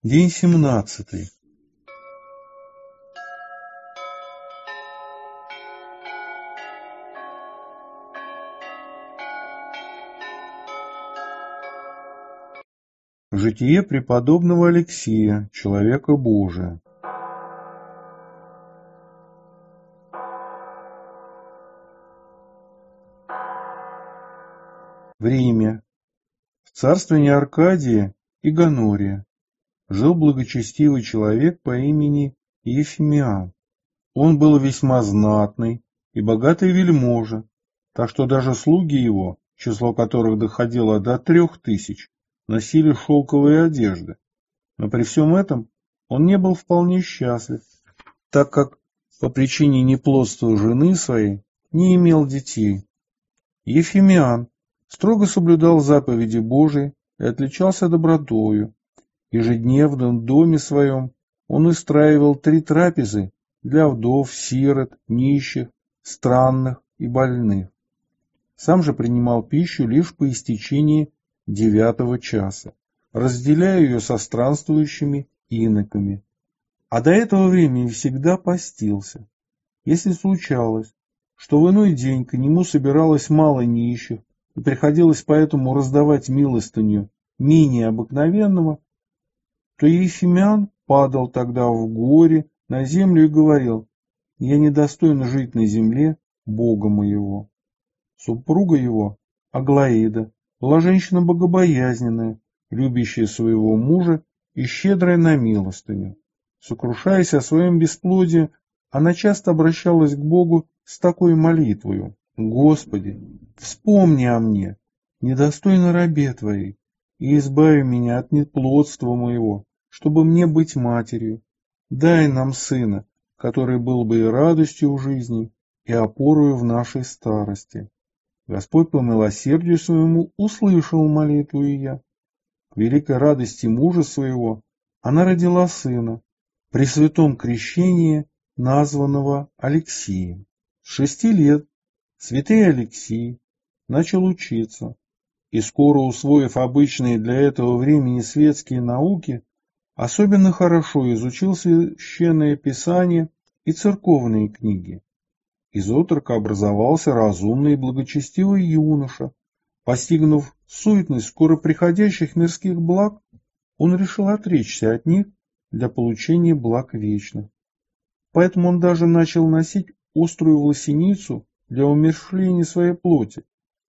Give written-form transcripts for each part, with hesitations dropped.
День 17. Житие преподобного Алексия, человека Божия. В Риме, в царствовании Аркадия и Гонория, жил благочестивый человек по имени Ефимиан. Он был весьма знатный и богатый вельможа, так что даже слуги его, число которых доходило до 3000, носили шелковые одежды. Но при всем этом он не был вполне счастлив, так как по причине неплодства жены своей не имел детей. Ефимиан строго соблюдал заповеди Божии и отличался добротою. Ежедневно в доме своем он устраивал 3 трапезы для вдов, сирот, нищих, странных и больных. Сам же принимал пищу лишь по истечении 9 часа, разделяя ее со странствующими иноками. А до этого времени всегда постился. Если случалось, что в иной день к нему собиралось мало нищих, и приходилось поэтому раздавать милостыню менее обыкновенного, то Ефимиан падал тогда в горе на землю и говорил: «Я недостоин жить на земле Бога моего». Супруга его, Аглаида, была женщина богобоязненная, любящая своего мужа и щедрая на милостыню. Сокрушаясь о своем бесплодии, она часто обращалась к Богу с такой молитвою: «Господи, вспомни о мне, недостойно рабе Твоей, и избави меня от неплодства моего, чтобы мне быть матерью. Дай нам сына, который был бы и радостью в жизни, и опорою в нашей старости». Господь по милосердию своему услышал молитву ее. К великой радости мужа своего она родила сына, при святом крещении названного Алексием. С 6 лет святый Алексий начал учиться, и скоро, усвоив обычные для этого времени светские науки, особенно хорошо изучил священное писание и церковные книги. Из отрока образовался разумный и благочестивый юноша. Постигнув суетность скоро приходящих мирских благ, он решил отречься от них для получения благ вечных. Поэтому он даже начал носить острую власеницу для умерщвления своей плоти.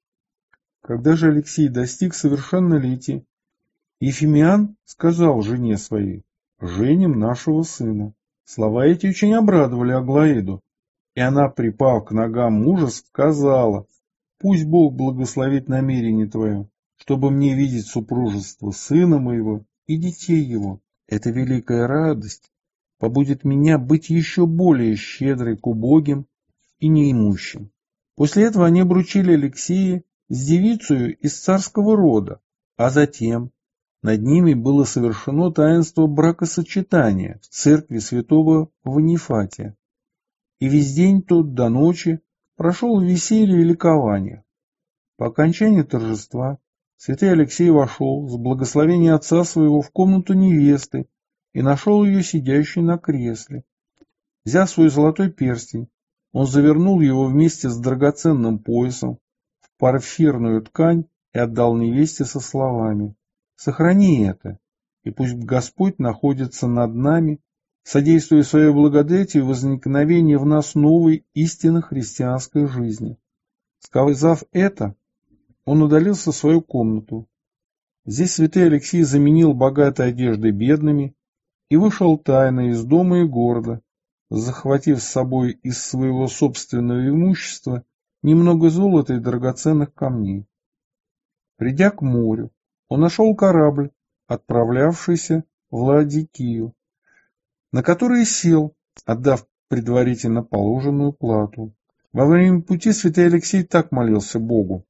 Когда же Алексей достиг совершеннолетия, Ефимиан сказал жене своей: «Женим нашего сына». Слова эти очень обрадовали Аглаиду, и она, припав к ногам мужа, сказала: «Пусть Бог благословит намерение твое, чтобы мне видеть супружество сына моего и детей его. Эта великая радость побудет меня быть еще более щедрой к убогим и неимущим». После этого они обручили Алексея с девицею из царского рода, а затем над ними было совершено таинство бракосочетания в церкви святого Ванифатия. И весь день тот до ночи прошел в веселье и ликовании. По окончании торжества святый Алексей вошел с благословения отца своего в комнату невесты и нашел ее сидящей на кресле. Взяв свой золотой перстень, он завернул его вместе с драгоценным поясом в парфирную ткань и отдал невесте со словами: «Сохрани это, и пусть Господь находится над нами, содействуя своей благодатью возникновению в нас новой истинно христианской жизни». Сказав это, он удалился в свою комнату. Здесь святый Алексей заменил богатой одеждой бедными и вышел тайно из дома и города, захватив с собой из своего собственного имущества немного золота и драгоценных камней. Придя к морю, он нашел корабль, отправлявшийся в Лаодикию, на который сел, отдав предварительно положенную плату. Во время пути святой Алексей так молился Богу: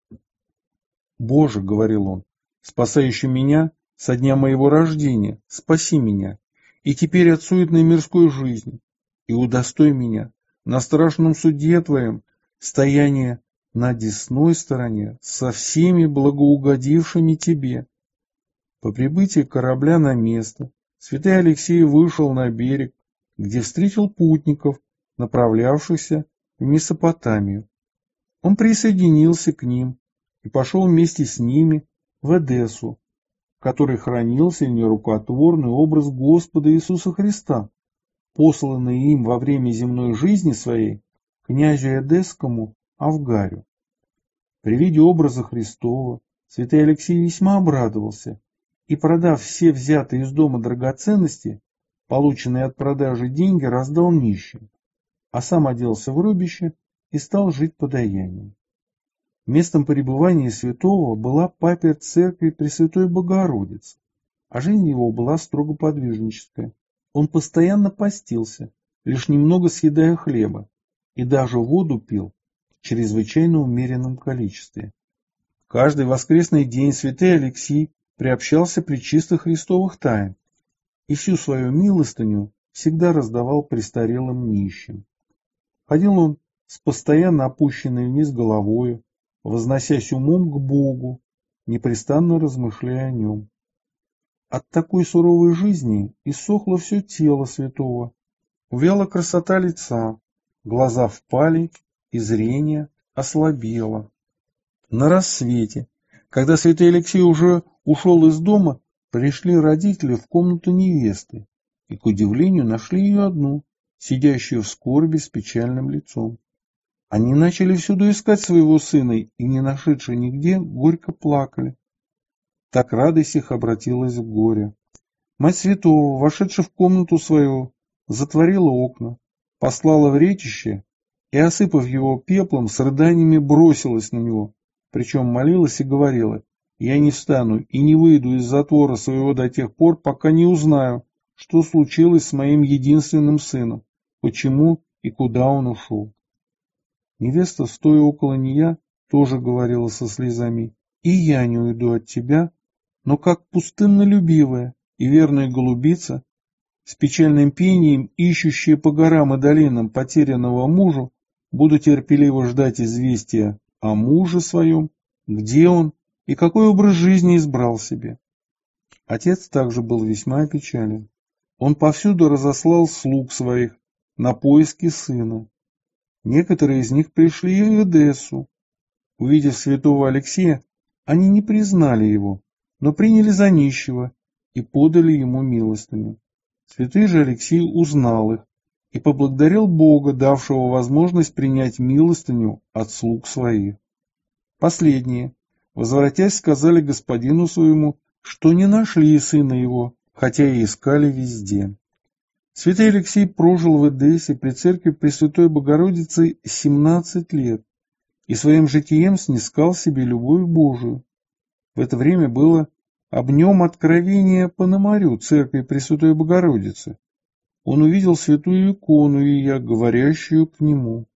«Боже, — говорил он, — спасающий меня со дня моего рождения, спаси меня и теперь от суетной мирской жизни, и удостой меня на страшном суде Твоем стояния на десной стороне со всеми благоугодившими Тебе. По прибытии корабля на место святой Алексей вышел на берег, где встретил путников, направлявшихся в Месопотамию. Он присоединился к ним и пошел вместе с ними в Эдессу, в которой хранился нерукотворный образ Господа Иисуса Христа, посланный им во время земной жизни своей князю Эдесскому Авгарю. При виде образа Христова святой Алексей весьма обрадовался и, продав все взятые из дома драгоценности, полученные от продажи деньги, раздал нищим, а сам оделся в рубище и стал жить подаянием. Местом пребывания святого была паперть церкви Пресвятой Богородицы, а жизнь его была строго подвижническая. Он постоянно постился, лишь немного съедая хлеба, и даже воду пил в чрезвычайно умеренном количестве. Каждый воскресный день святой Алексий приобщался пречистых Христовых тайн и всю свою милостыню всегда раздавал престарелым нищим. Ходил он с постоянно опущенной вниз головою, возносясь умом к Богу, непрестанно размышляя о нем. От такой суровой жизни иссохло все тело святого, увяла красота лица, глаза впали, и зрение ослабело. На рассвете, когда святой Алексей уже ушел из дома, пришли родители в комнату невесты и, к удивлению, нашли ее одну, сидящую в скорби с печальным лицом. Они начали всюду искать своего сына и, не нашедши нигде, горько плакали. Так радость их обратилась в горе. Мать святого, вошедшая в комнату свою, затворила окна, послала в ретище и, осыпав его пеплом, с рыданиями бросилась на него, причем молилась и говорила: «Я не встану и не выйду из затвора своего до тех пор, пока не узнаю, что случилось с моим единственным сыном, почему и куда он ушел». Невеста, стоя около нее, тоже говорила со слезами: «И я не уйду от тебя, но как пустыннолюбивая и верная голубица, с печальным пением, ищущая по горам и долинам потерянного мужу, буду терпеливо ждать известия о муже своем, где он и какой образ жизни избрал себе». Отец также был весьма опечален. Он повсюду разослал слуг своих на поиски сына. Некоторые из них пришли в Эдессу. Увидев святого Алексея, они не признали его, но приняли за нищего и подали ему милостыню. Святой же Алексей узнал их и поблагодарил Бога, давшего возможность принять милостыню от слуг своих. Последние, возвратясь, сказали господину своему, что не нашли сына его, хотя и искали везде. Святой Алексей прожил в Эдессе при церкви Пресвятой Богородицы 17 лет и своим житием снискал себе любовь Божию. В это время было об нем откровение Пономарю церкви Пресвятой Богородицы. Он увидел святую икону ее, говорящую к нему: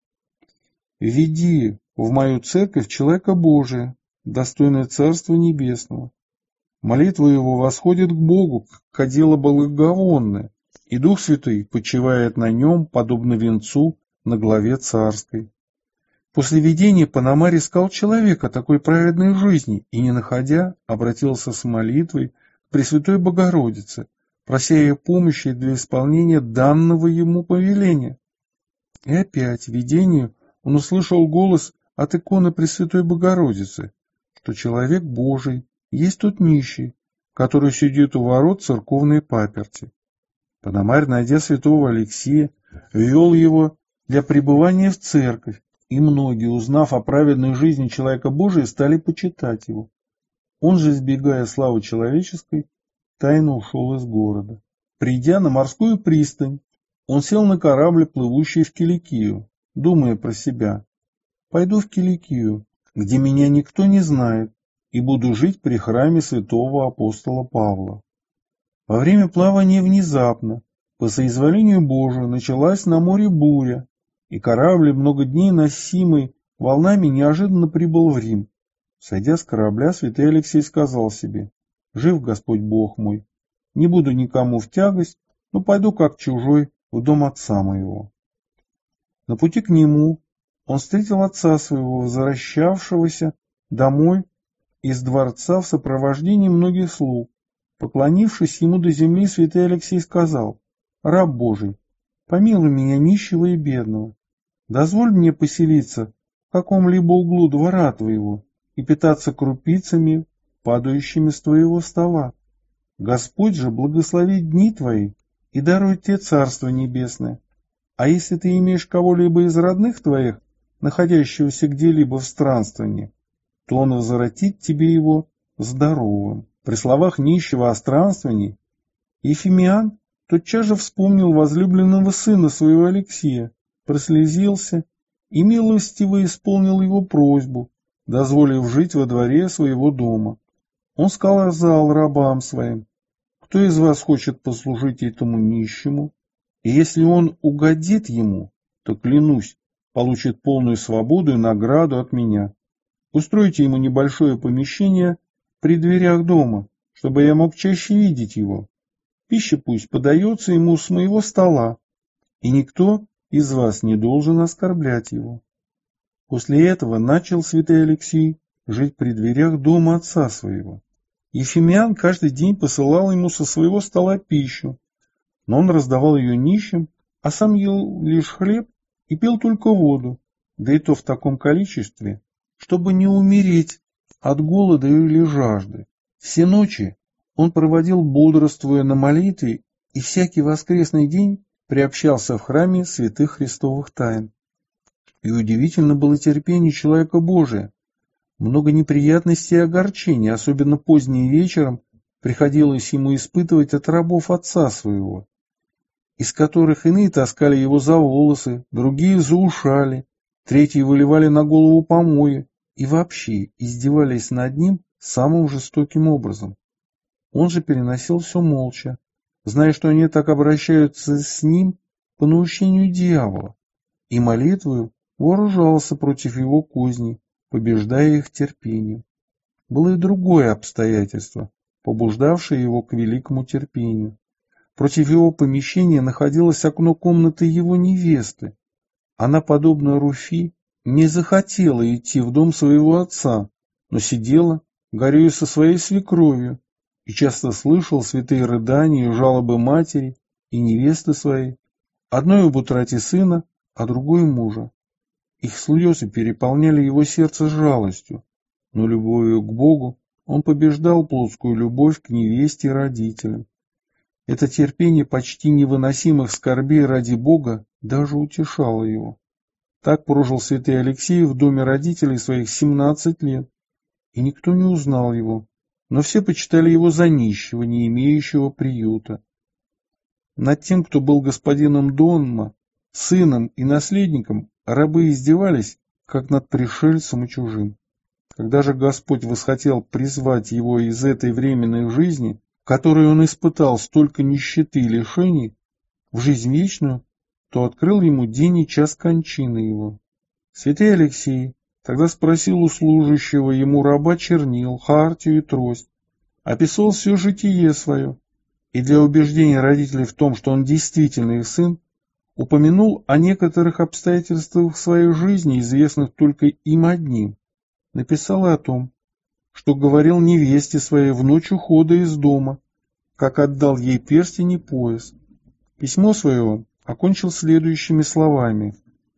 «Веди в мою церковь человека Божия, достойное Царства Небесного». Молитва его восходит к Богу, как кадило благовонное, и Дух Святой почивает на нем, подобно венцу на главе царской. После видения Пономарь искал человека такой праведной жизни и, не находя, обратился с молитвой к Пресвятой Богородице, прося ее помощи для исполнения данного ему повеления. И опять в видении он услышал голос от иконы Пресвятой Богородицы, что человек Божий есть тот нищий, который сидит у ворот церковной паперти. Пономарь, найдя святого Алексея, ввел его для пребывания в церковь, и многие, узнав о праведной жизни человека Божия, стали почитать его. Он же, избегая славы человеческой, тайно ушел из города. Придя на морскую пристань, он сел на корабль, плывущий в Киликию, думая про себя: «Пойду в Киликию, где меня никто не знает, и буду жить при храме святого апостола Павла». Во время плавания внезапно, по соизволению Божию, началась на море буря, и корабль, много дней носимый волнами, неожиданно прибыл в Рим. Сойдя с корабля, святой Алексей сказал себе: «Жив Господь Бог мой, не буду никому в тягость, но пойду как чужой в дом отца моего». На пути к нему он встретил отца своего, возвращавшегося домой из дворца в сопровождении многих слуг, Поклонившись ему до земли, святой Алексей сказал: «Раб Божий, помилуй меня, нищего и бедного. Дозволь мне поселиться в каком-либо углу двора твоего и питаться крупицами, падающими с твоего стола. Господь же благословит дни твои и дарует тебе Царство Небесное. А если ты имеешь кого-либо из родных твоих, находящегося где-либо в странствовании, то он возвратит тебе его здоровым». При словах нищего о странствовании Ефимиан тотчас же вспомнил возлюбленного сына своего Алексея, прослезился и милостиво исполнил его просьбу, дозволив жить во дворе своего дома. Он сказал рабам своим: «Кто из вас хочет послужить этому нищему? И если он угодит ему, то, клянусь, получит полную свободу и награду от меня. Устройте ему небольшое помещение при дверях дома, чтобы я мог чаще видеть его. Пища пусть подается ему с моего стола, и никто из вас не должен оскорблять его». После этого начал святой Алексей жить при дверях дома отца своего. Ефимиан каждый день посылал ему со своего стола пищу, но он раздавал ее нищим, а сам ел лишь хлеб и пил только воду, да и то в таком количестве, чтобы не умереть от голода или жажды. Все ночи он проводил, бодрствуя на молитве, и всякий воскресный день приобщался в храме святых христовых тайн. И удивительно было терпение человека Божия. Много неприятностей и огорчений, особенно поздним вечером, приходилось ему испытывать от рабов отца своего, из которых иные таскали его за волосы, другие за ушали, третьи выливали на голову помои и вообще издевались над ним самым жестоким образом. Он же переносил все молча, зная, что они так обращаются с ним по наущению дьявола, и молитвою вооружался против его козней, побеждая их терпением. Было и другое обстоятельство, побуждавшее его к великому терпению. Против его помещения находилось окно комнаты его невесты. Она, подобно Руфи, не захотела идти в дом своего отца, но сидела, горюя со своей свекровью, и часто слышал святые рыдания и жалобы матери и невесты своей, одной об утрате сына, а другой мужа. Их слезы переполняли его сердце жалостью, но любовью к Богу он побеждал плотскую любовь к невесте и родителям. Это терпение почти невыносимых скорбей ради Бога даже утешало его. Так прожил святый Алексей в доме родителей своих 17 лет, и никто не узнал его, но все почитали его за нищего, не имеющего приюта. Над тем, кто был господином дома, сыном и наследником, рабы издевались, как над пришельцем и чужим. Когда же Господь восхотел призвать его из этой временной жизни, в которой он испытал столько нищеты и лишений, в жизнь вечную, то открыл ему день и час кончины его. Святый Алексей тогда спросил у служащего ему раба чернил, хартию и трость, описал все житие свое, и для убеждения родителей в том, что он действительно их сын, упомянул о некоторых обстоятельствах своей жизни, известных только им одним. Написал и о том, что говорил невесте своей в ночь ухода из дома, как отдал ей перстень и пояс. Письмо свое он окончил следующими словами: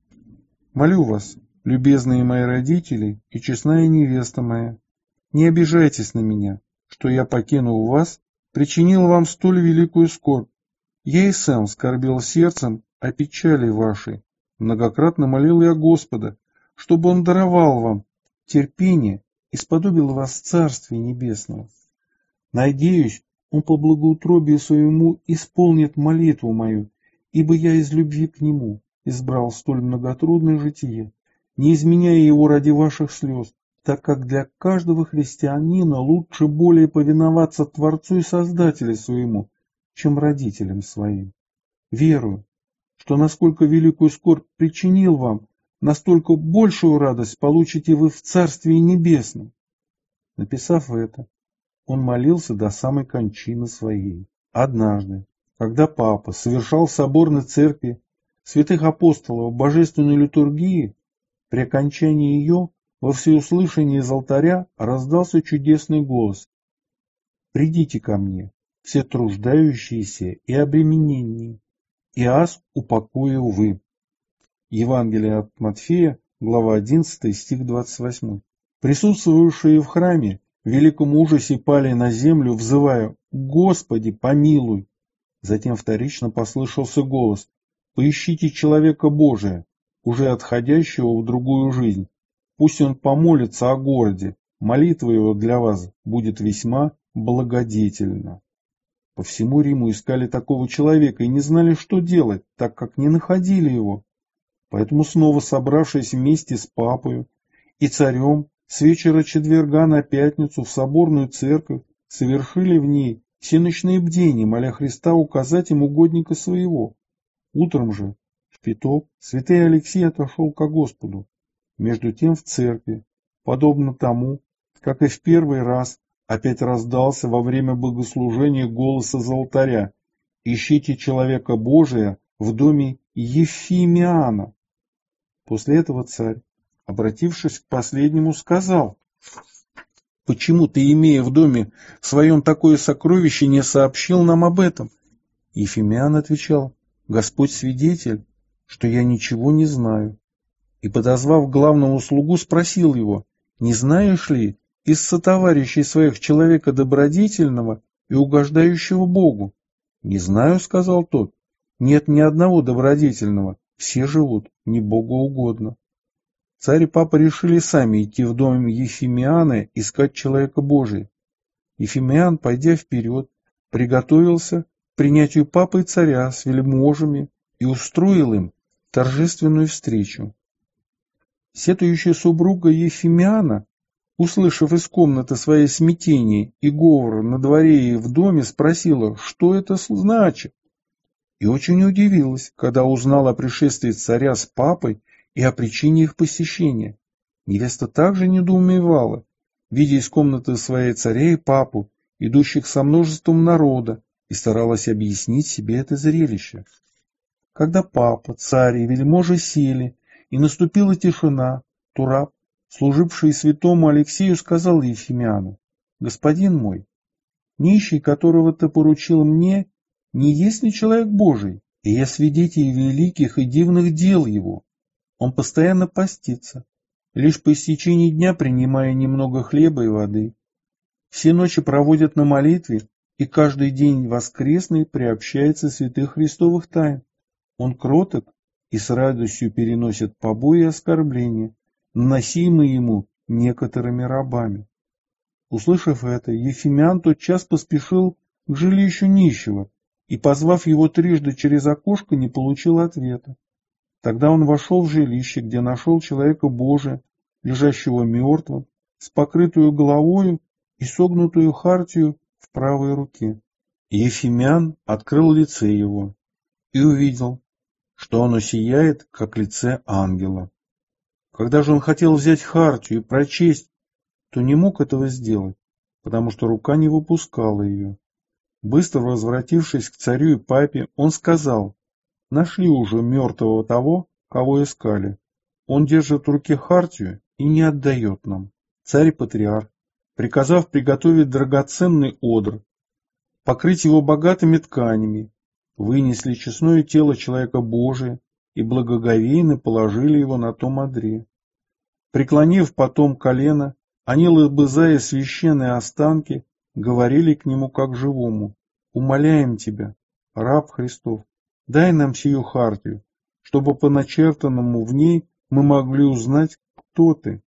«Молю вас, любезные мои родители и честная невеста моя, не обижайтесь на меня, что я, покинув вас, причинил вам столь великую скорбь. Я и сам скорбел сердцем о печали вашей. Многократно молил я Господа, чтобы Он даровал вам терпение и сподобил вас Царствия Небесного. Надеюсь, Он по благоутробию своему исполнит молитву мою, ибо я из любви к Нему избрал столь многотрудное житие, не изменяя его ради ваших слез, так как для каждого христианина лучше более повиноваться Творцу и Создателю своему, чем родителям своим. Верую, что насколько великую скорбь причинил вам, настолько большую радость получите вы в Царстве Небесном». Написав это, он молился до самой кончины своей. Однажды, когда папа совершал в соборной церкви святых апостолов божественную литургию, при окончании ее во всеуслышание из алтаря раздался чудесный голос: Придите ко мне, все труждающиеся и обремененные, и аз упокою вы». Евангелие от Матфея, глава 11, стих 28. Присутствовавшие в храме в великом ужасе пали на землю, взывая: «Господи, помилуй!» Затем вторично послышался голос: «Поищите человека Божия, уже отходящего в другую жизнь. Пусть он помолится о городе, молитва его для вас будет весьма благодетельна». По всему Риму искали такого человека и не знали, что делать, так как не находили его. Поэтому, снова собравшись вместе с папою и царем, с вечера четверга на пятницу в соборную церковь совершили в ней всеночные бдения, моля Христа указать им угодника своего. Утром же, в пяток, святый Алексий отошел ко Господу. Между тем в церкви, подобно тому, как и в первый раз, опять раздался во время богослужения голос из алтаря: «Ищите человека Божия в доме Ефимиана». После этого царь, обратившись к последнему, сказал: «Почему ты, имея в доме своем такое сокровище, не сообщил нам об этом?» Ефимиан отвечал: «Господь свидетель, что я ничего не знаю». И, подозвав главного слугу, спросил его: «Не знаешь ли из сотоварищей своих человека добродетельного и угождающего Богу?» «Не знаю», — сказал тот, — «нет ни одного добродетельного, все живут не Богу угодно». Царь и папа решили сами идти в дом Ефимиана искать человека Божия. Ефимиан, пойдя вперед, приготовился к принятию папы и царя с вельможами и устроил им торжественную встречу. Сетующая супруга Ефимиана, услышав из комнаты своей смятение и говор на дворе и в доме, спросила, что это значит, и очень удивилась, когда узнала о пришествии царя с папой и о причине их посещения. Невеста также недоумевала, видя из комнаты своей царя и папу, идущих со множеством народа, и старалась объяснить себе это зрелище. Когда папа, царь и вельможи сели, и наступила тишина, то раб, служивший святому Алексею, сказал Ефимиану: «Господин мой, нищий, которого ты поручил мне, не есть ли человек Божий, и я свидетель великих и дивных дел его? Он постоянно постится, лишь по истечении дня принимая немного хлеба и воды. Все ночи проводят на молитве, и каждый день воскресный приобщается святых христовых тайн. Он кроток и с радостью переносит побои и оскорбления, наносимые ему некоторыми рабами». Услышав это, Ефимиан тотчас поспешил к жилищу нищего и, позвав его трижды через окошко, не получил ответа. Тогда он вошел в жилище, где нашел человека Божия, лежащего мертвым, с покрытую головою и согнутую хартию в правой руке. Ефимиан открыл лице его и увидел, что оно сияет, как лице ангела. Когда же он хотел взять хартию и прочесть, то не мог этого сделать, потому что рука не выпускала ее. Быстро возвратившись к царю и папе, он сказал: «Нашли уже мертвого того, кого искали. Он держит в руке хартию и не отдает нам». Царь и патриарх, приказав приготовить драгоценный одр, покрыть его богатыми тканями, вынесли честное тело человека Божия и благоговейно положили его на том одре. Преклонив потом колено, они, лобызая священные останки, говорили к нему как живому: «Умоляем тебя, раб Христов, дай нам сию хартию, чтобы по начертанному в ней мы могли узнать, кто ты».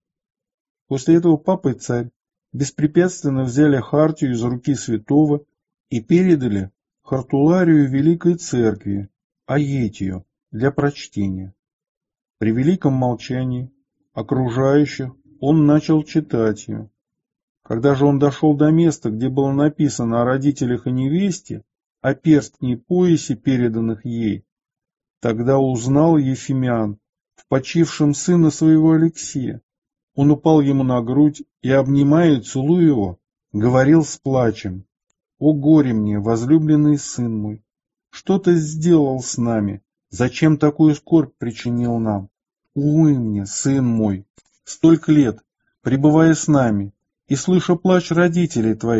После этого папа и царь беспрепятственно взяли хартию из руки святого и передали хартуларию Великой Церкви, Аетию, для прочтения. При великом молчании окружающих он начал читать ее. Когда же он дошел до места, где было написано о родителях и невесте, о перстне и поясе, переданных ей, тогда узнал Ефимиан в почившем сына своего Алексея. Он упал ему на грудь и, обнимая и целуя его, говорил с плачем: «О горе мне, возлюбленный сын мой! Что ты сделал с нами? Зачем такую скорбь причинил нам? Увы мне, сын мой, столько лет, пребывая с нами, и слыша плач родителей твоих,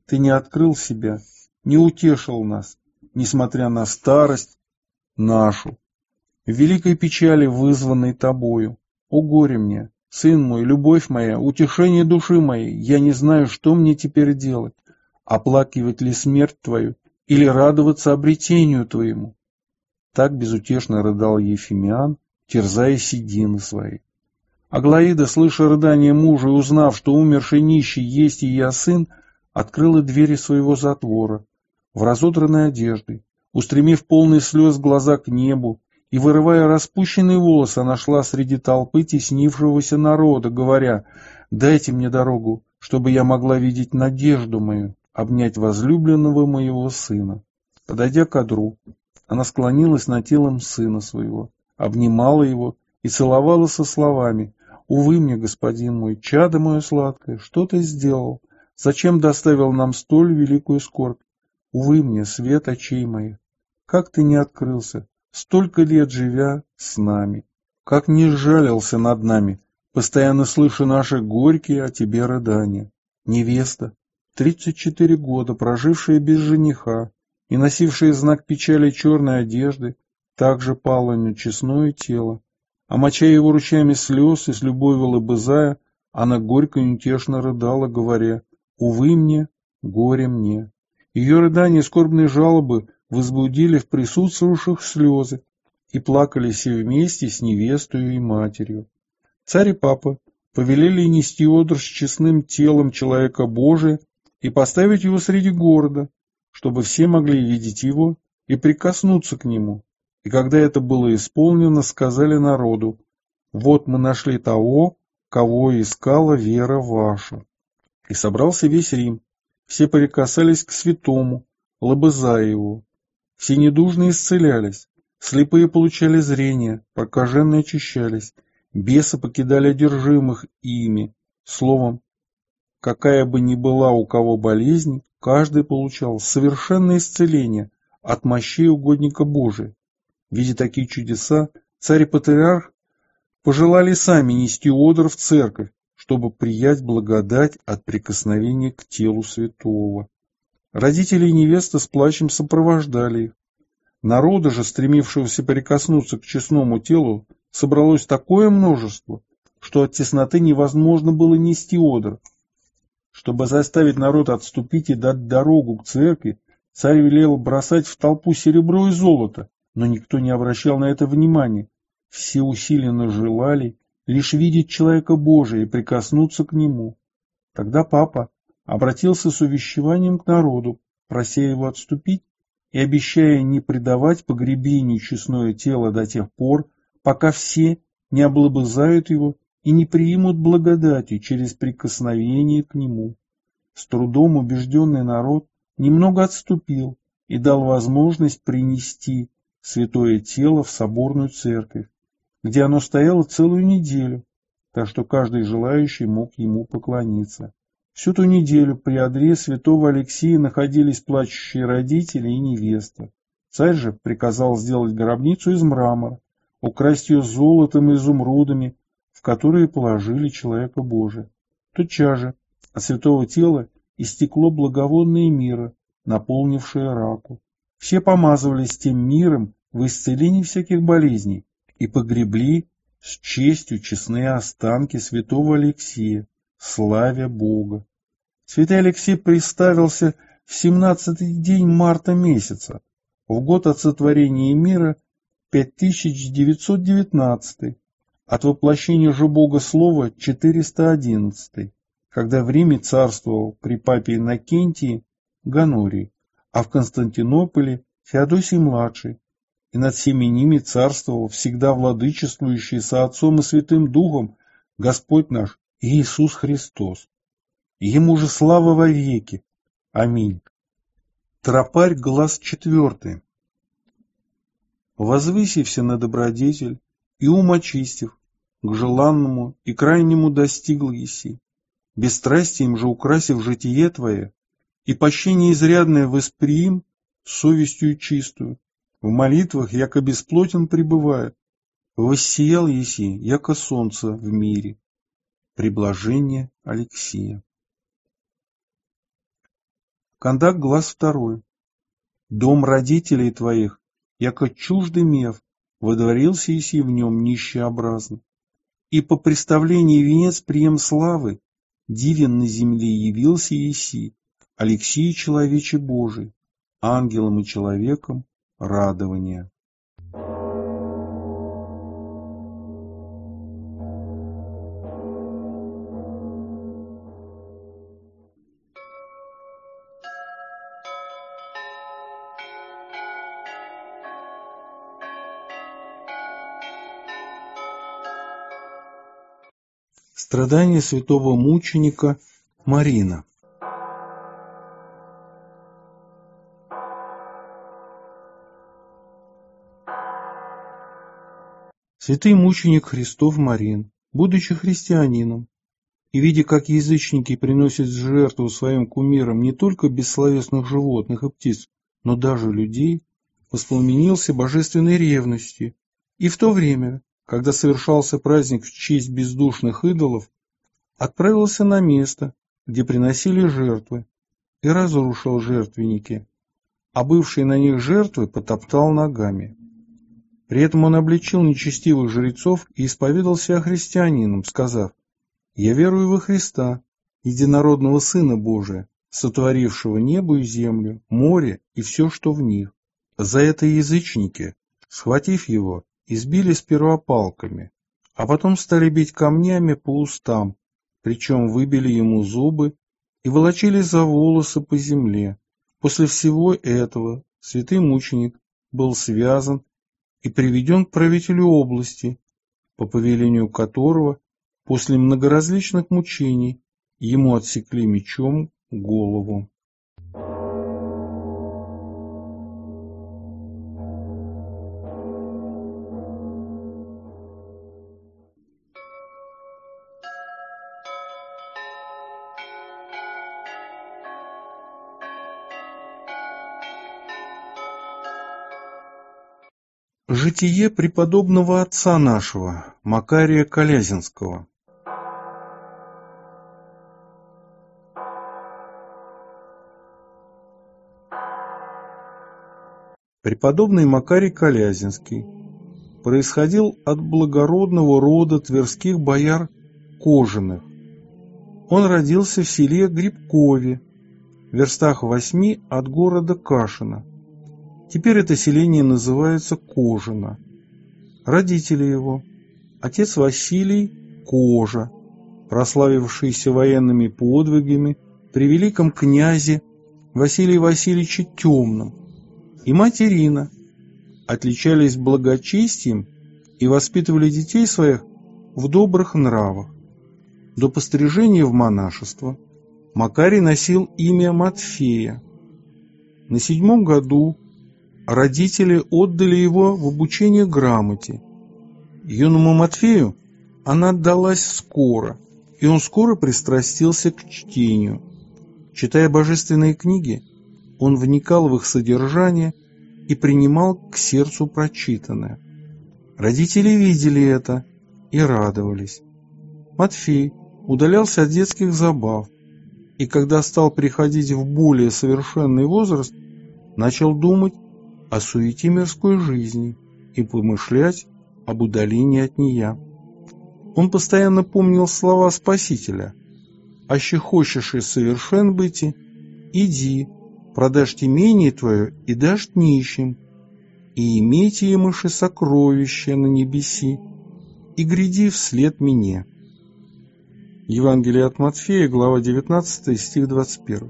Ты не открыл себя, не утешил нас, несмотря на старость нашу, в великой печали, вызванной тобою. О горе мне, сын мой, любовь моя, утешение души моей, я не знаю, что мне теперь делать, оплакивать ли смерть твою или радоваться обретению твоему. Так безутешно рыдал Ефимиан, терзая седины свои. Аглаида, слыша рыдание мужа и узнав, что умерший нищий есть ее сын, открыла двери своего затвора, в разодранной одежде, устремив полные слез глаза к небу, и, вырывая распущенные волосы, она шла среди толпы теснившегося народа, говоря: «Дайте мне дорогу, чтобы я могла видеть надежду мою, обнять возлюбленного моего сына». Подойдя к одру, она склонилась над телом сына своего, обнимала его и целовала со словами: «Увы мне, господин мой, чадо мое сладкое, что ты сделал? Зачем доставил нам столь великую скорбь? Увы мне, свет очей моих, как ты не открылся, столько лет живя с нами, как не сжалился над нами, постоянно слыша наши горькие о тебе рыдания. Невеста, 34 года прожившая без жениха и носившая знак печали черной одежды, также пала на честное тело, омочая его ручьями слез и с любовью лобызая, она горько и утешно рыдала, говоря: «Увы мне, горе мне». Ее рыдания и скорбные жалобы возбудили в присутствовавших слезы, и плакали все вместе с невестою и матерью. Царь и папа повелели нести одр с честным телом человека Божия и поставить его среди города, чтобы все могли видеть его и прикоснуться к нему. И когда это было исполнено, сказали народу: «Вот мы нашли того, кого искала вера ваша». И собрался весь Рим, все прикасались к святому, лобызая его. Все недужные исцелялись, слепые получали зрение, прокаженные очищались, бесы покидали одержимых ими. Словом, какая бы ни была у кого болезнь, каждый получал совершенное исцеление от мощей угодника Божия. Видя такие чудеса, царь и патриарх пожелали сами нести одр в церковь, чтобы приять благодать от прикосновения к телу святого. Родители и невеста с плачем сопровождали их. Народа же, стремившегося прикоснуться к честному телу, собралось такое множество, что от тесноты невозможно было нести одр. Чтобы заставить народ отступить и дать дорогу к церкви, царь велел бросать в толпу серебро и золото, но никто не обращал на это внимания. Все усиленно желали лишь видеть человека Божия и прикоснуться к нему. Тогда папа обратился с увещеванием к народу, прося его отступить и обещая не предавать погребению честное тело до тех пор, пока все не облобызают его и не примут благодати через прикосновение к нему. С трудом убежденный народ немного отступил и дал возможность принести святое тело в соборную церковь, где оно стояло целую неделю, так что каждый желающий мог ему поклониться. Всю ту неделю при одре святого Алексия находились плачущие родители и невеста. Царь же приказал сделать гробницу из мрамора, украсть ее золотом и изумрудами, в которые положили человека Божия. Тотчас же от святого тела истекло благовонное миро, наполнившее раку. Все помазывались тем миром в исцелении всяких болезней и погребли с честью честные останки святого Алексия, славя Бога. Святой Алексей представился в 17-й день марта месяца, в год от сотворения мира 5919, от воплощения же Бога Слова 411, когда в Риме царствовал при папе Иннокентии Гонорий, а в Константинополе Феодосий-младший, и над всеми ними царствовал всегда владычествующий со Отцом и Святым Духом Господь наш Иисус Христос. Ему же слава во веки. Аминь. Тропарь, глаз 4. Возвысився на добродетель и ум очистив, к желанному и крайнему достигл еси, бесстрастием же украсив житие твое, и пощение изрядное восприим совестью чистую, в молитвах, яко бесплотен пребывает, воссиял еси, яко солнце в мире. Приблажение Алексия. Кондак глаз второй. Дом родителей твоих, яко чуждый мев, водворился еси в нем нищеобразно. И по представлении венец прием славы, дивен на земле явился еси, Алексей человече Божий, ангелом и человеком радования. Страдания святого мученика Марина. Святый мученик Христов Марин, будучи христианином, и видя, как язычники приносят в жертву своим кумирам не только бессловесных животных и птиц, но даже людей, воспламенился божественной ревностью, и в то время, когда совершался праздник в честь бездушных идолов, отправился на место, где приносили жертвы, и разрушил жертвенники, а бывшие на них жертвы потоптал ногами. При этом он обличил нечестивых жрецов и исповедал себя христианином, сказав: «Я верую во Христа, единородного Сына Божия, сотворившего небо и землю, море и все, что в них». За это язычники, схватив его, избили сперва палками, а потом стали бить камнями по устам, причем выбили ему зубы и волочили за волосы по земле. После всего этого святый мученик был связан и приведен к правителю области, по повелению которого после многоразличных мучений ему отсекли мечом голову. Житие преподобного отца нашего, Макария Колязинского. Преподобный Макарий Колязинский происходил от благородного рода тверских бояр Кожаных. Он родился в селе Грибкове, в верстах 8 от города Кашина. Теперь это селение называется Кожино. Родители его: отец Василий Кожа, прославившийся военными подвигами при великом князе Василии Васильевиче Темном, и мать Ирина, отличались благочестием и воспитывали детей своих в добрых нравах. До пострижения в монашество Макарий носил имя Матфея. На 7-м году родители отдали его в обучение грамоте. Юному Матфею она отдалась скоро, и он скоро пристрастился к чтению. Читая божественные книги, он вникал в их содержание и принимал к сердцу прочитанное. Родители видели это и радовались. Матфей удалялся от детских забав, и когда стал приходить в более совершенный возраст, начал думать о суете мирской жизни и помышлять об удалении от нее. Он постоянно помнил слова Спасителя: «Аще хочешь и совершен быти, иди, продашь имение твое и дашь нищим, и имейте имыши сокровища на небеси, и гряди вслед мне». Евангелие от Матфея, глава 19, стих 21.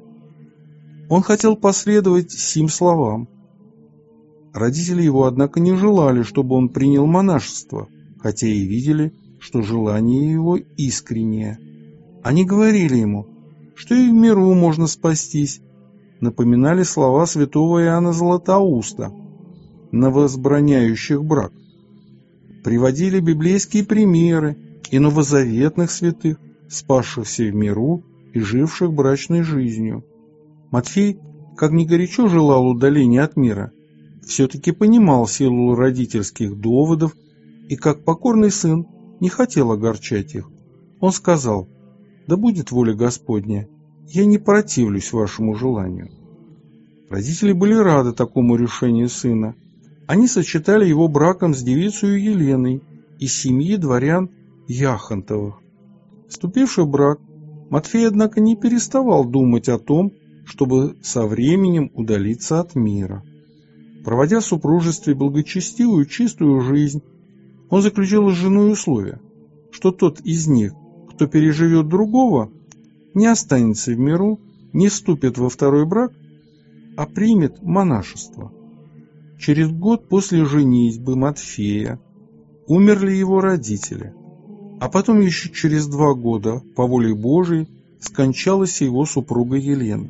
Он хотел последовать сим словам. Родители его, однако, не желали, чтобы он принял монашество, хотя и видели, что желание его искреннее. Они говорили ему, что и в миру можно спастись, напоминали слова святого Иоанна Златоуста, новозбраняющих брак. Приводили библейские примеры и новозаветных святых, спасшихся в миру и живших брачной жизнью. Матфей, как ни горячо желал удаления от мира, все-таки понимал силу родительских доводов и, как покорный сын, не хотел огорчать их. Он сказал: «Да будет воля Господня, я не противлюсь вашему желанию». Родители были рады такому решению сына. Они сочетали его браком с девицей Еленой из семьи дворян Яхонтовых. Вступивший в брак, Матфей, однако, не переставал думать о том, чтобы со временем удалиться от мира. Проводя в супружестве благочестивую, чистую жизнь, он заключил с женой условие, что тот из них, кто переживет другого, не останется в миру, не вступит во второй брак, а примет монашество. Через год после женитьбы Матфея умерли его родители, а потом еще через 2 года, по воле Божией, скончалась его супруга Елена.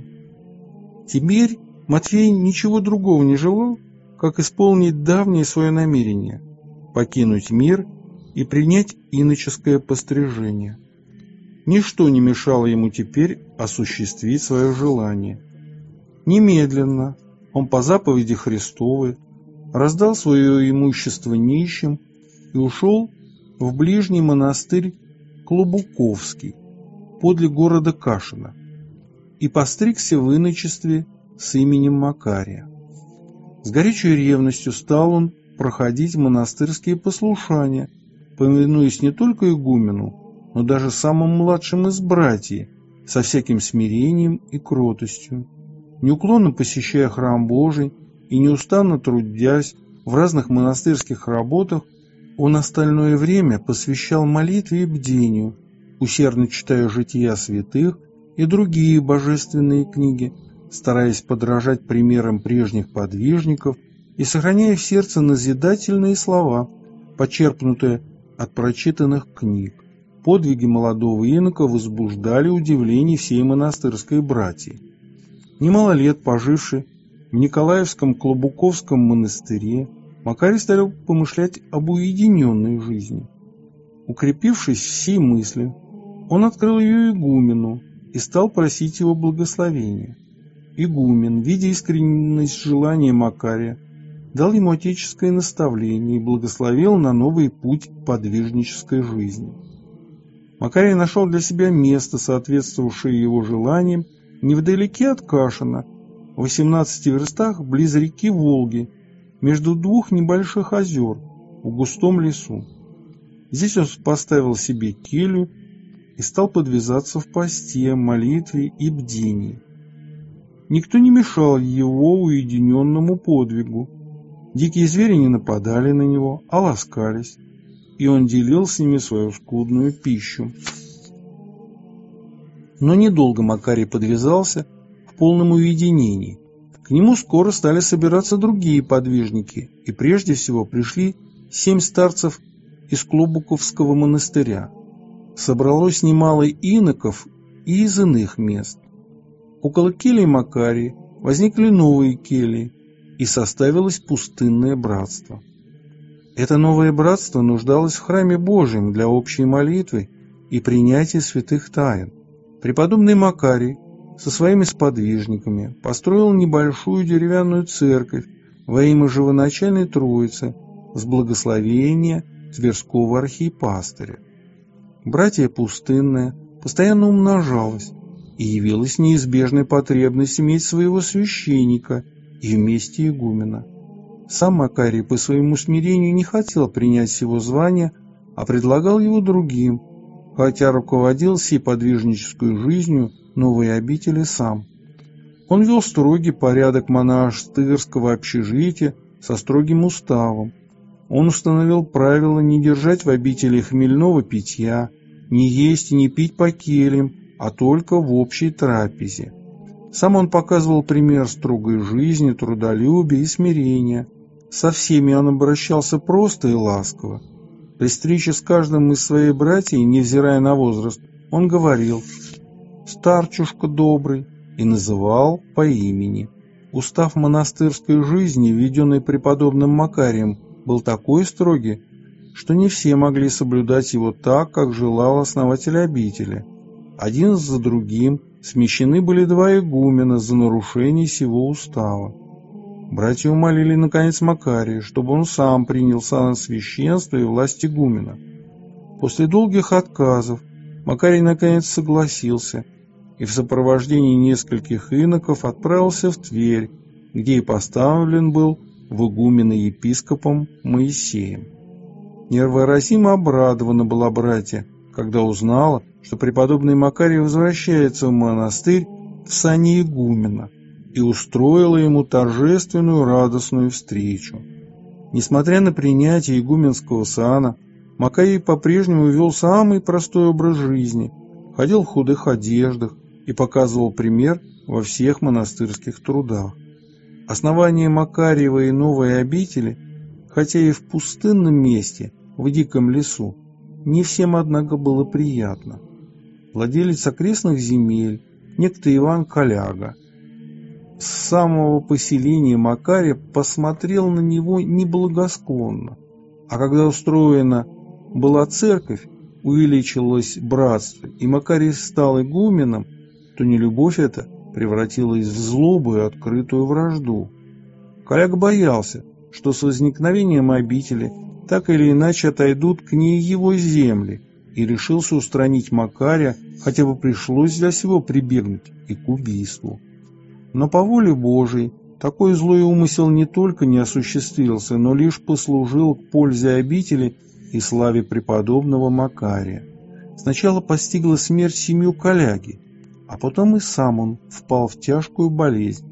Теперь Матфей ничего другого не желал, как исполнить давнее свое намерение – покинуть мир и принять иноческое пострижение. Ничто не мешало ему теперь осуществить свое желание. Немедленно он по заповеди Христовой раздал свое имущество нищим и ушел в ближний монастырь Клобуковский подле города Кашина и постригся в иночестве с именем Макария. С горячей ревностью стал он проходить монастырские послушания, повинуясь не только игумену, но даже самым младшим из братьев, со всяким смирением и кротостью, неуклонно посещая храм Божий и неустанно трудясь в разных монастырских работах, он остальное время посвящал молитве и бдению, усердно читая жития святых и другие божественные книги, стараясь подражать примерам прежних подвижников и сохраняя в сердце назидательные слова, почерпнутые от прочитанных книг. Подвиги молодого инока возбуждали удивление всей монастырской братьи. Немало лет поживший в Николаевском Клобуковском монастыре, Макарий стал помышлять об уединенной жизни. Укрепившись в сей мысли, он открыл ее игумену и стал просить его благословения. Игумен, видя искренность желания Макария, дал ему отеческое наставление и благословил на новый путь подвижнической жизни. Макарий нашел для себя место, соответствовавшее его желаниям, невдалеке от Кашина, в 18 верстах близ реки Волги, между 2 небольших озер, в густом лесу. Здесь он поставил себе келью и стал подвязаться в посте, молитве и бдении. Никто не мешал его уединенному подвигу. Дикие звери не нападали на него, а ласкались, и он делил с ними свою скудную пищу. Но недолго Макарий подвязался в полном уединении. К нему скоро стали собираться другие подвижники, и прежде всего пришли 7 старцев из Клобуковского монастыря. Собралось немало иноков и из иных мест. Около келий Макария возникли новые кельи, и составилось пустынное братство. Это новое братство нуждалось в храме Божьем для общей молитвы и принятия святых тайн. Преподобный Макарий со своими сподвижниками построил небольшую деревянную церковь во имя Живоначальной Троицы с благословения Тверского архиепастыря. Братья пустынное постоянно умножалось, и явилась неизбежная потребность иметь своего священника и вместе игумена. Сам Макарий по своему смирению не хотел принять сего звания, а предлагал его другим, хотя руководил сей подвижнической жизнью новой обители сам. Он вел строгий порядок монастырского общежития со строгим уставом. Он установил правило не держать в обители хмельного питья, не есть и не пить по кельям, а только в общей трапезе. Сам он показывал пример строгой жизни, трудолюбия и смирения. Со всеми он обращался просто и ласково. При встрече с каждым из своих братьев, невзирая на возраст, он говорил «старчушка добрый» и называл по имени. Устав монастырской жизни, введенный преподобным Макарием, был такой строгий, что не все могли соблюдать его так, как желал основатель обители. Один за другим смещены были 2 игумена за нарушение сего устава. Братья умолили наконец Макария, чтобы он сам принял сан священства и власть игумена. После долгих отказов Макарий наконец согласился и в сопровождении нескольких иноков отправился в Тверь, где и поставлен был в игумены епископом Моисеем. Невыразимо обрадована была братья, когда узнала, что преподобный Макарий возвращается в монастырь в сане игумена, и устроила ему торжественную радостную встречу. Несмотря на принятие игуменского сана, Макарий по-прежнему вел самый простой образ жизни, ходил в худых одеждах и показывал пример во всех монастырских трудах. Основание Макарьева и новой обители, хотя и в пустынном месте, в диком лесу, не всем, однако, было приятно. Владелец окрестных земель, некто Иван Коляга, с самого поселения Макария посмотрел на него неблагосклонно, а когда устроена была церковь, увеличилось братство, и Макарий стал игуменом, то нелюбовь эта превратилась в злобу и открытую вражду. Коляга боялся, что с возникновением обители так или иначе отойдут к ней его земли, и решился устранить Макария, хотя бы пришлось для сего прибегнуть и к убийству. Но по воле Божией такой злой умысел не только не осуществился, но лишь послужил к пользе обители и славе преподобного Макария. Сначала постигла смерть семью Коляги, а потом и сам он впал в тяжкую болезнь.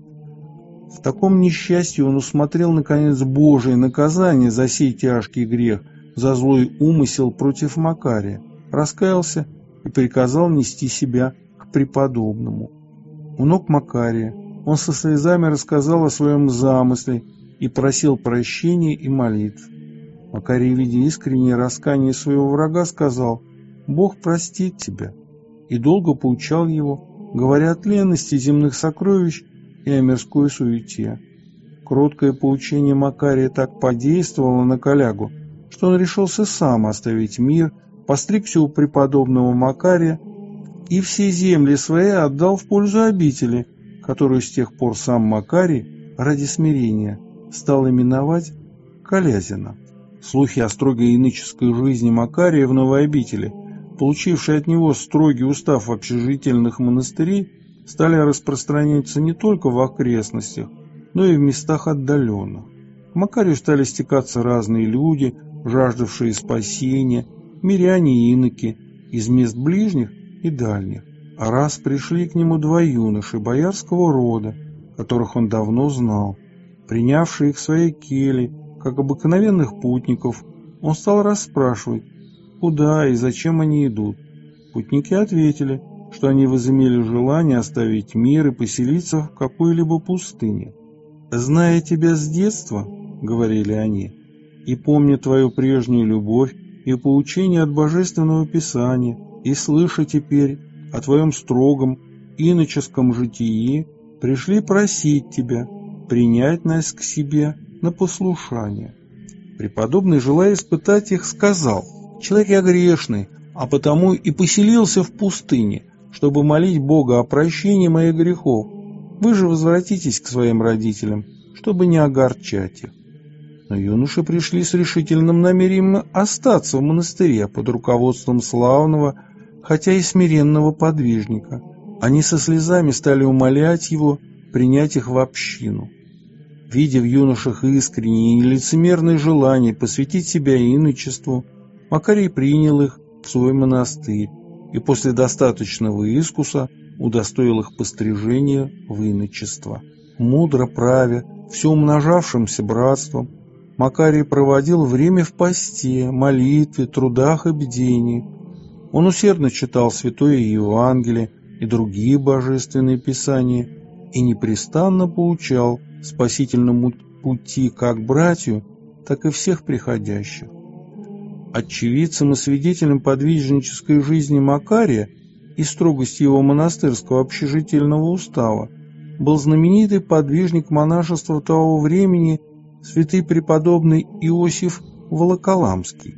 В таком несчастье он усмотрел, наконец, Божие наказание за сей тяжкий грех, за злой умысел против Макария, раскаялся и приказал нести себя к преподобному. У ног Макария он со слезами рассказал о своем замысле и просил прощения и молитв. Макарий, видя искреннее раскаяние своего врага, сказал: «Бог простит тебя», и долго поучал его, говоря о тленности земных сокровищ и о мирской суете. Кроткое поучение Макария так подействовало на Колягу, что он решился сам оставить мир, постригся у преподобного Макария и все земли свои отдал в пользу обители, которую с тех пор сам Макарий ради смирения стал именовать Колязина. Слухи о строгой иноческой жизни Макария в новой обители, получившие от него строгий устав общежительных монастырей, стали распространяться не только в окрестностях, но и в местах отдаленных. К Макарию стали стекаться разные люди, жаждавшие спасения, миряне и иноки, из мест ближних и дальних. А раз пришли к нему два юноши боярского рода, которых он давно знал. Принявшие их в своей келье, как обыкновенных путников, он стал расспрашивать, куда и зачем они идут. Путники ответили, что они возымели желание оставить мир и поселиться в какой-либо пустыне. «Зная тебя с детства, — говорили они, — и помня твою прежнюю любовь и поучение от Божественного Писания, и слыша теперь о твоем строгом иноческом житии, пришли просить тебя принять нас к себе на послушание». Преподобный, желая испытать их, сказал: «Человек я грешный, а потому и поселился в пустыне, чтобы молить Бога о прощении моих грехов. Вы же возвратитесь к своим родителям, чтобы не огорчать их». Но юноши пришли с решительным намерением остаться в монастыре под руководством славного, хотя и смиренного подвижника. Они со слезами стали умолять его принять их в общину. Видя в юношах искреннее и нелицемерное желание посвятить себя иночеству, Макарий принял их в свой монастырь и после достаточного искуса удостоил их пострижения в иночество. Мудро правя все умножавшимся братством, Макарий проводил время в посте, молитве, трудах и бдении. Он усердно читал Святое Евангелие и другие божественные писания и непрестанно поучал спасительному пути как братью, так и всех приходящих. Очевидцем и свидетелем подвижнической жизни Макария и строгости его монастырского общежительного устава был знаменитый подвижник монашества того времени святый преподобный Иосиф Волоколамский.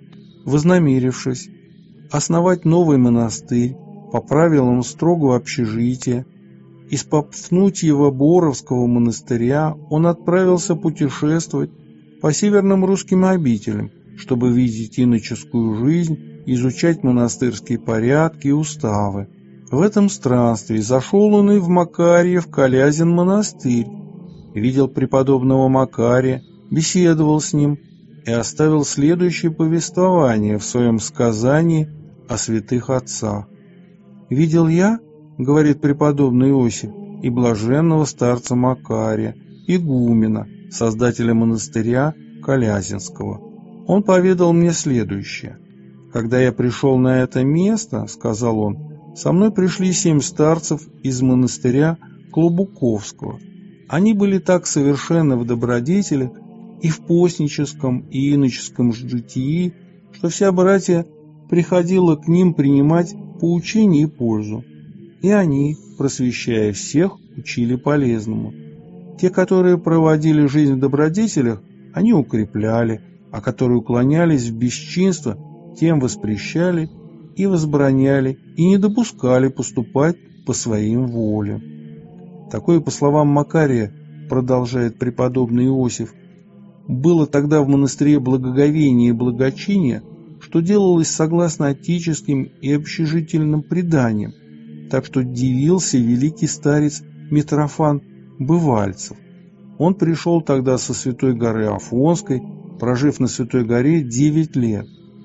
Вознамерившись основать новый монастырь по правилам строгого общежития, из Пафнутьево-Боровского монастыря он отправился путешествовать по северным русским обителям, чтобы видеть иноческую жизнь, изучать монастырские порядки и уставы. В этом странстве зашел он и в Макарьев Колязин монастырь, видел преподобного Макария, беседовал с ним и оставил следующее повествование в своем сказании о святых отцах. «Видел я, — говорит преподобный Иосиф, — и блаженного старца Макария, игумена, создателя монастыря Колязинского. Он поведал мне следующее. Когда я пришел на это место, — сказал он, — со мной пришли 7 старцев из монастыря Клобуковского. Они были так совершенны в добродетелях и в постническом и иноческом житии, что вся братья приходила к ним принимать поучение и пользу. И они, просвещая всех, учили полезному. Те, которые проводили жизнь в добродетелях, они укрепляли, а которые уклонялись в бесчинство, тем воспрещали и возбраняли, и не допускали поступать по своим волям. Такое, по словам Макария, продолжает преподобный Иосиф, было тогда в монастыре благоговение и благочиние, что делалось согласно отеческим и общежительным преданиям, так что дивился великий старец Митрофан Бывальцев. Он пришел тогда со Святой горы Афонской, прожив на Святой горе 9 лет.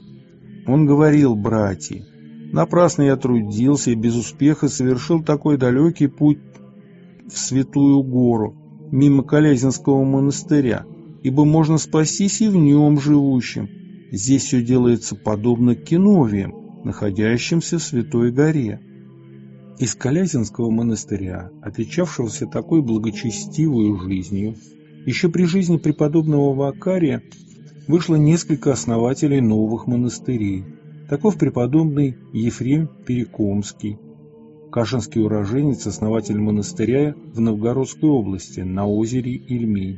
Он говорил: братья, напрасно я трудился и без успеха совершил такой далекий путь в Святую гору, мимо Колязинского монастыря, ибо можно спастись и в нем живущим. Здесь все делается подобно Киновиям, находящимся в Святой горе. Из Колязинского монастыря, отличавшегося такой благочестивой жизнью, еще при жизни преподобного Макария вышло несколько основателей новых монастырей. Таков преподобный Ефрем Перекомский, кашинский уроженец, основатель монастыря в Новгородской области на озере Ильмень.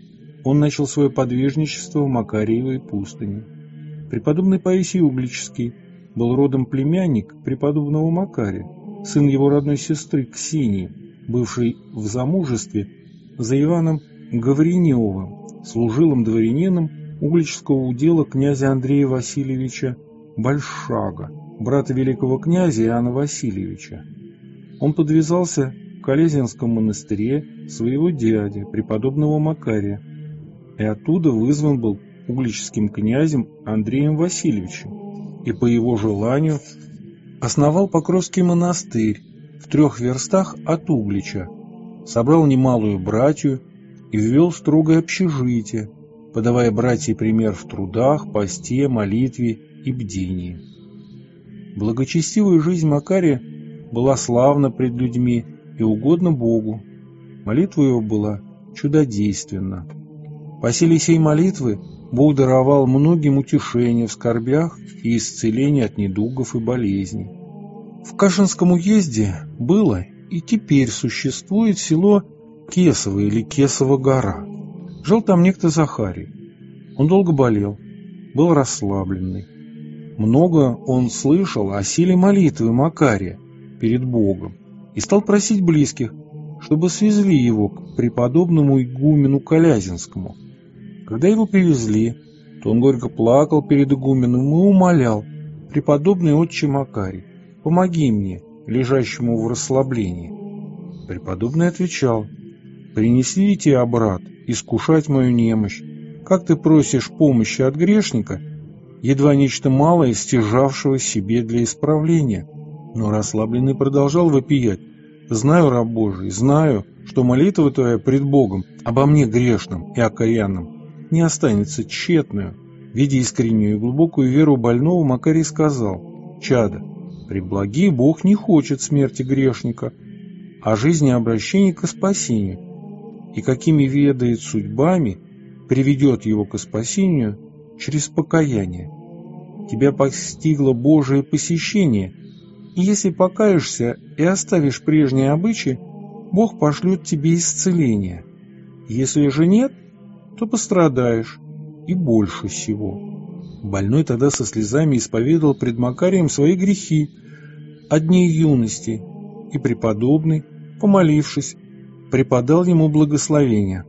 Он начал свое подвижничество в Макарьевой пустыне. Преподобный Паисий Угличский был родом племянник преподобного Макария, сын его родной сестры Ксении, бывшей в замужестве за Иваном Гавриневым, служилым дворянином угличского удела князя Андрея Васильевича Большага, брата великого князя Иоанна Васильевича. Он подвязался в Колязинском монастыре своего дяди, преподобного Макария, и оттуда вызван был угличским князем Андреем Васильевичем, и по его желанию основал Покровский монастырь в 3 верстах от Углича, собрал немалую братью и ввел строгое общежитие, подавая братьям пример в трудах, посте, молитве и бдении. Благочестивая жизнь Макария была славна пред людьми и угодна Богу. Молитва его была чудодейственна. По силе сей молитвы Бог даровал многим утешение в скорбях и исцеление от недугов и болезней. В Кашинском уезде было и теперь существует село Кесово или Кесова гора. Жил там некто Захарий. Он долго болел, был расслабленный. Много он слышал о силе молитвы Макария перед Богом и стал просить близких, чтобы свезли его к преподобному игумену Колязинскому. Когда его привезли, то он горько плакал перед игуменом и умолял: «Преподобный отче Макарий, помоги мне, лежащему в расслаблении». Преподобный отвечал: «Принесли ли тебе, брат, искушать мою немощь? Как ты просишь помощи от грешника, едва нечто малое стяжавшего себе для исправления?» Но расслабленный продолжал вопиять: «Знаю, раб Божий, знаю, что молитва твоя пред Богом обо мне грешном и окаянном не останется тщетную». Видя искреннюю и глубокую веру больного, Макарий сказал: «Чадо, преблагий Бог не хочет смерти грешника, а жизни обращения ко спасению, и какими ведает судьбами приведет его ко спасению через покаяние. Тебя постигло Божие посещение, и если покаешься и оставишь прежние обычаи, Бог пошлет тебе исцеление. Если же нет, то пострадаешь, и больше всего». Больной тогда со слезами исповедовал пред Макарием свои грехи от дней юности, и преподобный, помолившись, преподал ему благословение.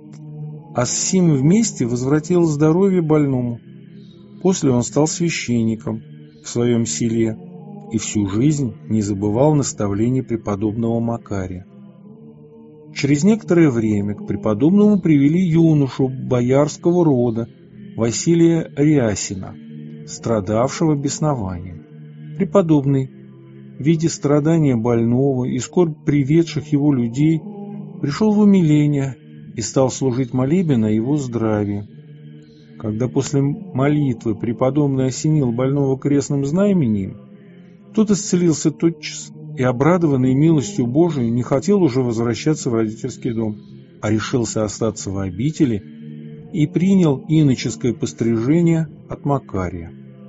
А с сим вместе возвратил здоровье больному. После он стал священником в своем селе и всю жизнь не забывал наставлений преподобного Макария. Через некоторое время к преподобному привели юношу боярского рода Василия Рясина, страдавшего беснованием. Преподобный, видя страдания больного и скорбь приведших его людей, пришел в умиление и стал служить молебен о его здравии. Когда после молитвы преподобный осенил больного крестным знамением, тот исцелился тотчас и, обрадованный милостью Божией, не хотел уже возвращаться в родительский дом, а решился остаться в обители и принял иноческое пострижение от Макария.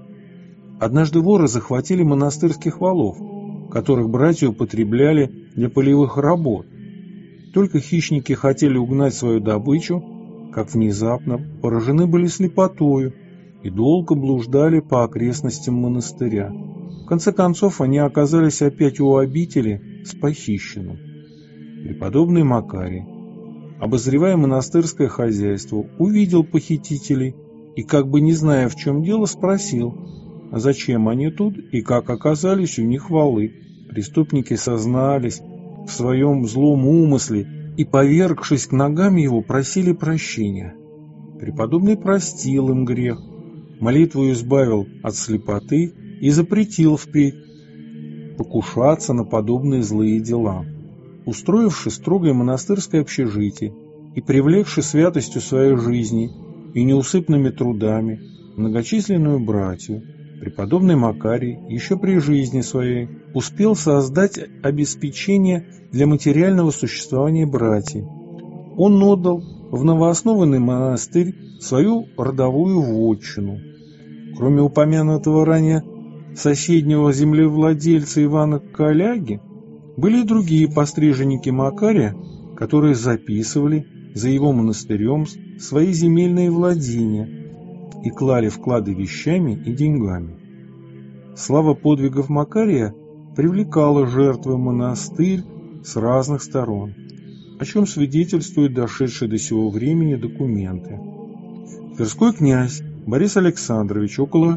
Однажды воры захватили монастырских валов, которых братья употребляли для полевых работ. Только хищники хотели угнать свою добычу, как внезапно поражены были слепотою и долго блуждали по окрестностям монастыря. В конце концов они оказались опять у обители с похищенным. Преподобный Макарий, обозревая монастырское хозяйство, увидел похитителей и, как бы не зная, в чем дело, спросил, а зачем они тут и как оказались у них валы. Преступники сознались в своем злом умысле и, повергшись к ногам его, просили прощения. Преподобный простил им грех, молитву избавил от слепоты и запретил впредь покушаться на подобные злые дела. Устроивши строгое монастырское общежитие и привлекши святостью своей жизни и неусыпными трудами многочисленную братью, преподобный Макарий еще при жизни своей успел создать обеспечение для материального существования братьев. Он отдал в новооснованный монастырь свою родовую вотчину. Кроме упомянутого ранее соседнего землевладельца Ивана Коляги, были и другие постриженники Макария, которые записывали за его монастырем свои земельные владения и клали вклады вещами и деньгами. Слава подвигов Макария привлекала жертвы в монастырь с разных сторон, о чем свидетельствуют дошедшие до сего времени документы. Тверской князь Борис Александрович около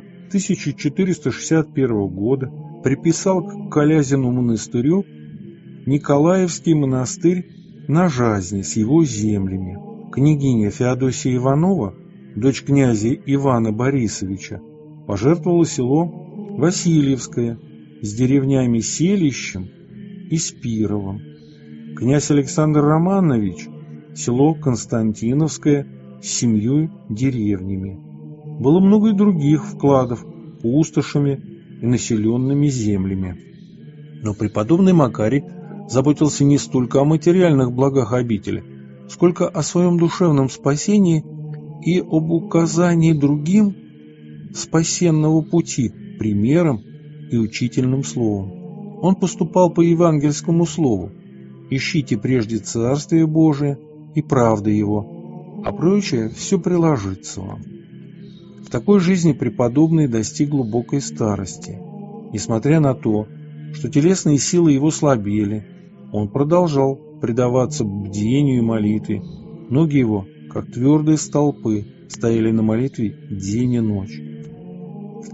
1461 года приписал к Колязину монастырю Николаевский монастырь на Жазне с его землями. Княгиня Феодосия Иванова, дочь князя Ивана Борисовича, пожертвовала село Васильевское с деревнями Селищем и Спировым. Князь Александр Романович – село Константиновское с 7 деревнями. Было много и других вкладов пустошами и населенными землями. Но преподобный Макарий заботился не столько о материальных благах обители, сколько о своем душевном спасении и об указании другим спасенного пути примером и учительным словом. Он поступал по евангельскому слову: «Ищите прежде Царствие Божие и правды Его, а прочее все приложится вам». В такой жизни преподобный достиг глубокой старости. Несмотря на то, что телесные силы его слабели, он продолжал предаваться бдению и молитве. Ноги его, как твердые столпы, стояли на молитве день и ночь. В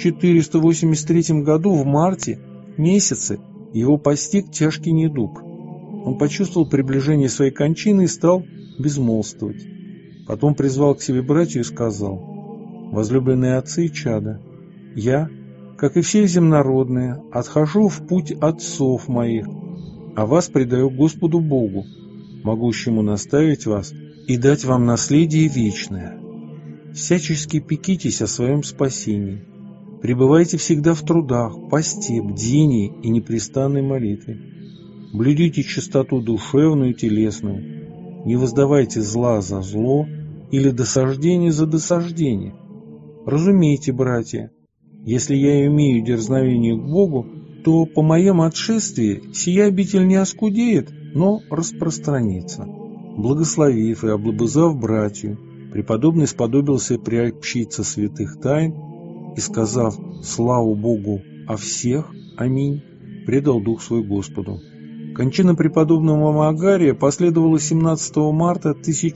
1483 году в марте месяце его постиг тяжкий недуг. Он почувствовал приближение своей кончины и стал безмолвствовать. Потом призвал к себе братью и сказал: «Возлюбленные отцы и чада, я, как и все земнородные, отхожу в путь отцов моих, а вас предаю Господу Богу, могущему наставить вас и дать вам наследие вечное. Всячески пекитесь о своем спасении, пребывайте всегда в трудах, посте, бдении и непрестанной молитве. Блюдите чистоту душевную и телесную, не воздавайте зла за зло или досаждение за досаждение. Разумейте, братья, если я имею дерзновение к Богу, то по моем отшествии сия обитель не оскудеет, но распространится». Благословив и облобызав братью, преподобный сподобился приобщиться святых тайн и, сказав «Славу Богу о всех, аминь», предал дух свой Господу. Кончина преподобного Макария последовала 17 марта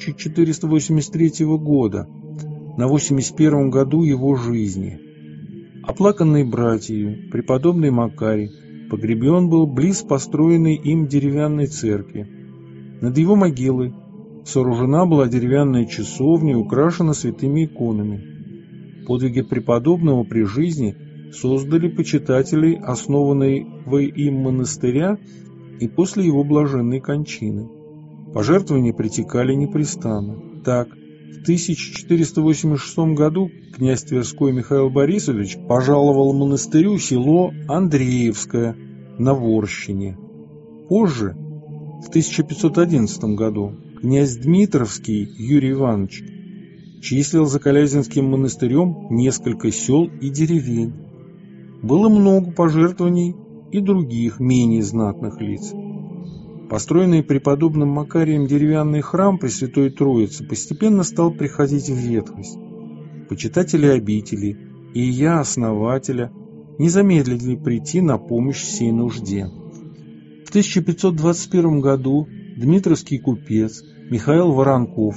1483 года, на 81 году его жизни. Оплаканный братьею, преподобный Макарий погребен был близ построенной им деревянной церкви. Над его могилой сооружена была деревянная часовня и украшена святыми иконами. Подвиги преподобного при жизни создали почитателей основанного им монастыря и после его блаженной кончины. Пожертвования притекали непрестанно. Так, в 1486 году князь Тверской Михаил Борисович пожаловал монастырю село Андреевское на Ворщине. Позже, в 1511 году, князь Дмитровский Юрий Иванович числил за Колязинским монастырем несколько сел и деревень. Было много пожертвований и других, менее знатных лиц. Построенный преподобным Макарием деревянный храм Пресвятой Троицы постепенно стал приходить в ветхость. Почитатели обители и ея основателя не замедлили прийти на помощь всей нужде. В 1521 году дмитровский купец Михаил Воронков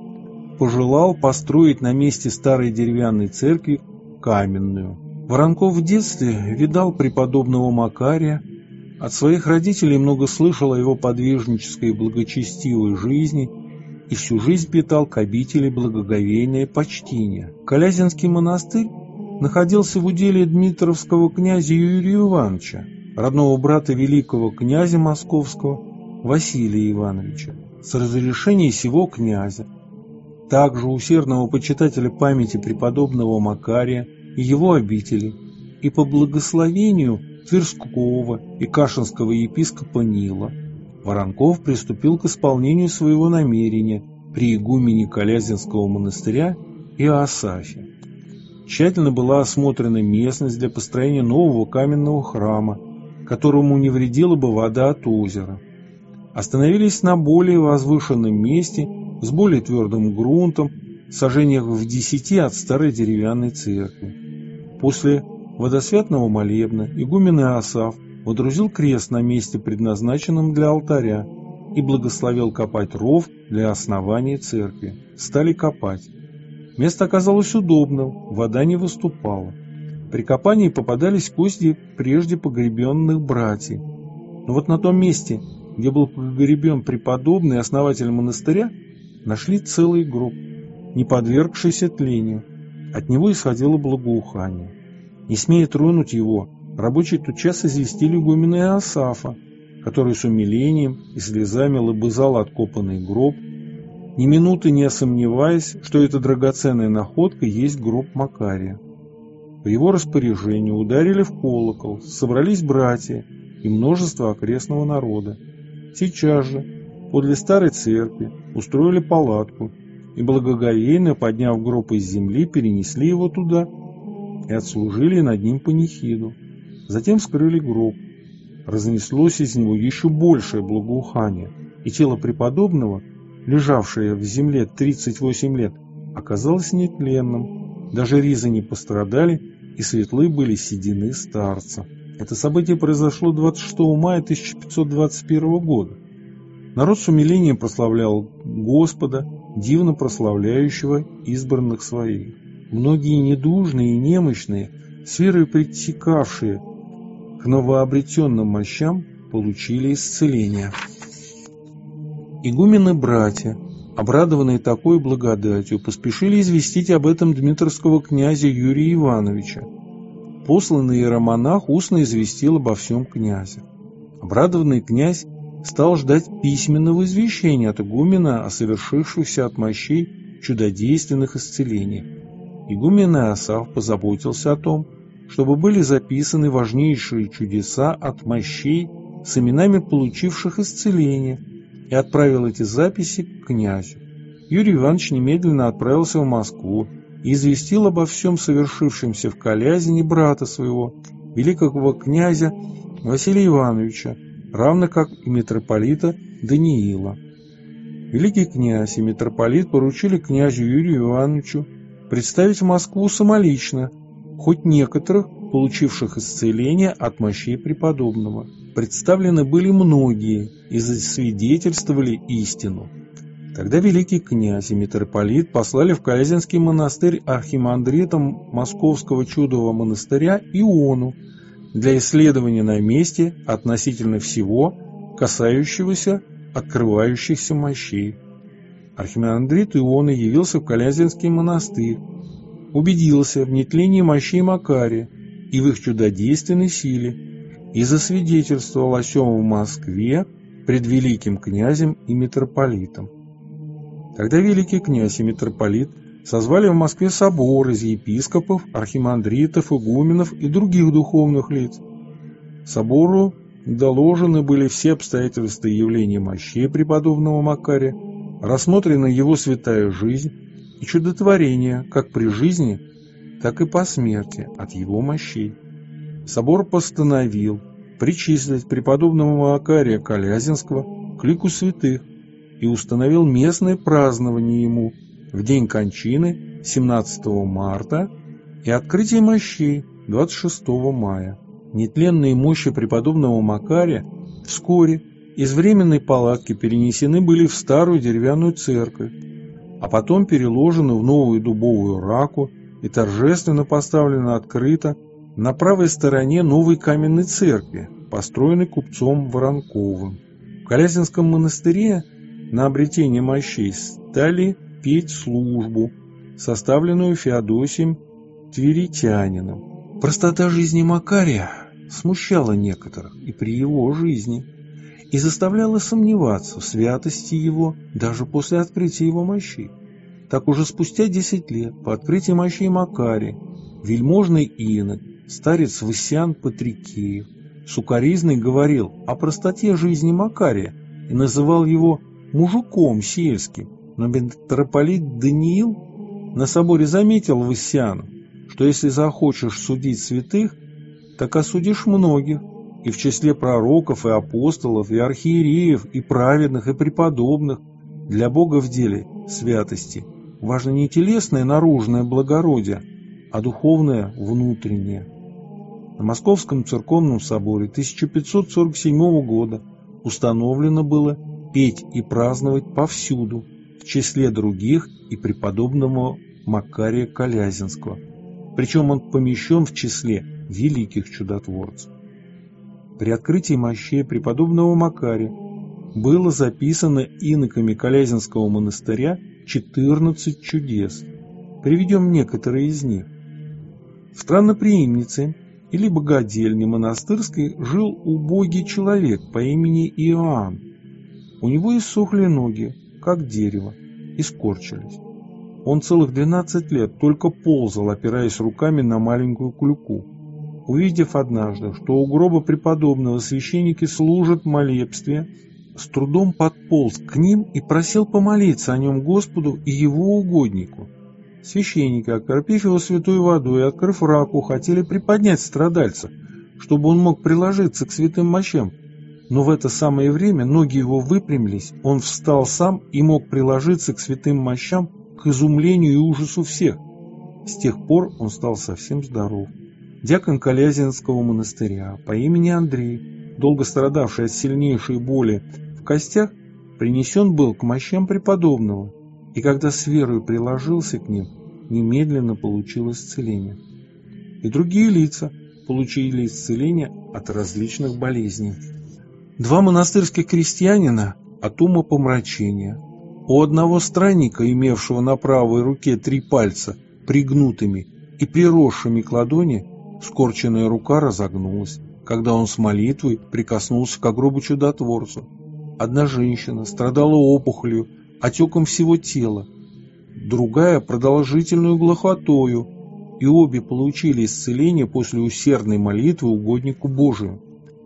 пожелал построить на месте старой деревянной церкви каменную. Воронков в детстве видал преподобного Макария, от своих родителей много слышал о его подвижнической и благочестивой жизни и всю жизнь питал к обители благоговейное почтение. Колязинский монастырь находился в уделе дмитровского князя Юрия Ивановича, родного брата великого князя московского Василия Ивановича. С разрешения сего князя, также усердного почитателя памяти преподобного Макария и его обители, и по благословению Тверского и Кашинского епископа Нила, Воронков приступил к исполнению своего намерения при игумене Колязинского монастыря Иоасафе. Тщательно была осмотрена местность для построения нового каменного храма, которому не вредила бы вода от озера. Остановились на более возвышенном месте с более твердым грунтом, сажениях в 10 от старой деревянной церкви. После водосвятного молебна игумен Иоасаф водрузил крест на месте, предназначенном для алтаря, и благословил копать ров для основания церкви. Стали копать. Место оказалось удобным, вода не выступала. При копании попадались кости прежде погребенных братьев. Но вот на том месте, где был погребен преподобный основатель монастыря, нашли целый гроб, не подвергшийся тлению. От него исходило благоухание. Не смея тронуть его, рабочие тотчас известили игумена Иоасафа, который с умилением и слезами лобызал откопанный гроб, ни минуты не сомневаясь, что эта драгоценная находка есть гроб Макария. По его распоряжению ударили в колокол, собрались братья и множество окрестного народа. Сейчас же подле старой церкви устроили палатку и, благоговейно подняв гроб из земли, перенесли его туда и отслужили над ним панихиду. Затем вскрыли гроб. Разнеслось из него еще большее благоухание, и тело преподобного, лежавшее в земле 38 лет, оказалось нетленным. Даже ризы не пострадали, и светлы были седины старца. Это событие произошло 26 мая 1521 года. Народ с умилением прославлял Господа, дивно прославляющего избранных своих. Многие недужные и немощные, с верой притекавшие к новообретенным мощам, получили исцеление. Игумены-братья, обрадованные такой благодатью, поспешили известить об этом дмитровского князя Юрия Ивановича. Посланный иеромонах устно известил обо всем князя. Обрадованный князь стал ждать письменного извещения от игумена о совершившихся от мощей чудодейственных исцелениях. Игумен Иоасаф позаботился о том, чтобы были записаны важнейшие чудеса от мощей с именами получивших исцеление, и отправил эти записи к князю. Юрий Иванович немедленно отправился в Москву и известил обо всем совершившемся в Колязине брата своего, великого князя Василия Ивановича, равно как и митрополита Даниила. Великий князь и митрополит поручили князю Юрию Ивановичу представить в Москву самолично хоть некоторых, получивших исцеление от мощей преподобного. Представлены были многие и засвидетельствовали истину. Тогда великий князь и митрополит послали в Колязинский монастырь архимандрита Московского чудового монастыря Иону для исследования на месте относительно всего, касающегося открывающихся мощей. Архимандрит Иона явился в Калязинский монастырь, убедился в нетлении мощей Макария и в их чудодейственной силе и засвидетельствовал о сем в Москве пред великим князем и митрополитом. Тогда великий князь и митрополит созвали в Москве собор из епископов, архимандритов, игуменов и других духовных лиц. Собору доложены были все обстоятельства явления мощей преподобного Макария, рассмотрена его святая жизнь и чудотворение как при жизни, так и по смерти от его мощей. Собор постановил причислить преподобного Макария Калязинского к лику святых и установил местное празднование ему в день кончины 17 марта и открытие мощей 26 мая. Нетленные мощи преподобного Макария вскоре из временной палатки перенесены были в старую деревянную церковь, а потом переложены в новую дубовую раку и торжественно поставлены открыто на правой стороне новой каменной церкви, построенной купцом Воронковым. В Калязинском монастыре на обретение мощей стали петь службу, составленную Феодосием Тверитянином. Простота жизни Макария смущала некоторых и при его жизни, и заставляла сомневаться в святости его даже после открытия его мощей. Так уже спустя 10 лет, по открытии мощей Макария, вельможный инок, старец Васян Патрикеев, сукаризный говорил о простоте жизни Макария и называл его мужиком сельским, но митрополит Даниил на соборе заметил Васяну, что если захочешь судить святых, так осудишь многих, и в числе пророков и апостолов, и архиереев, и праведных, и преподобных. Для Бога в деле святости важно не телесное наружное благородие, а духовное внутреннее. На Московском церковном соборе 1547 года установлено было петь и праздновать повсюду, в числе других и преподобного Макария Калязинского, причем он помещен в числе великих чудотворцев. При открытии мощей преподобного Макария было записано иноками Калязинского монастыря 14 чудес. Приведем некоторые из них. В странноприимнице или богадельне монастырской жил убогий человек по имени Иоанн. У него иссохли ноги, как дерево, и скорчились. Он целых 12 лет только ползал, опираясь руками на маленькую клюку. Увидев однажды, что у гроба преподобного священники служат молебствие, с трудом подполз к ним и просил помолиться о нем Господу и его угоднику. Священники, окропив его святой водой и открыв раку, хотели приподнять страдальца, чтобы он мог приложиться к святым мощам. Но в это самое время ноги его выпрямились, он встал сам и мог приложиться к святым мощам к изумлению и ужасу всех. С тех пор он стал совсем здоров. Дьякон Калязинского монастыря по имени Андрей, долго страдавший от сильнейшей боли в костях, принесен был к мощам преподобного, и когда с верой приложился к ним, немедленно получил исцеление. И другие лица получили исцеление от различных болезней. 2 монастырских крестьянина от умопомрачения. У одного странника, имевшего на правой руке 3 пальца пригнутыми и приросшими к ладони, скорченная рука разогнулась, когда он с молитвой прикоснулся к гробу чудотворцу. Одна женщина страдала опухолью, отеком всего тела, другая продолжительную глухотою, и обе получили исцеление после усердной молитвы угоднику Божию.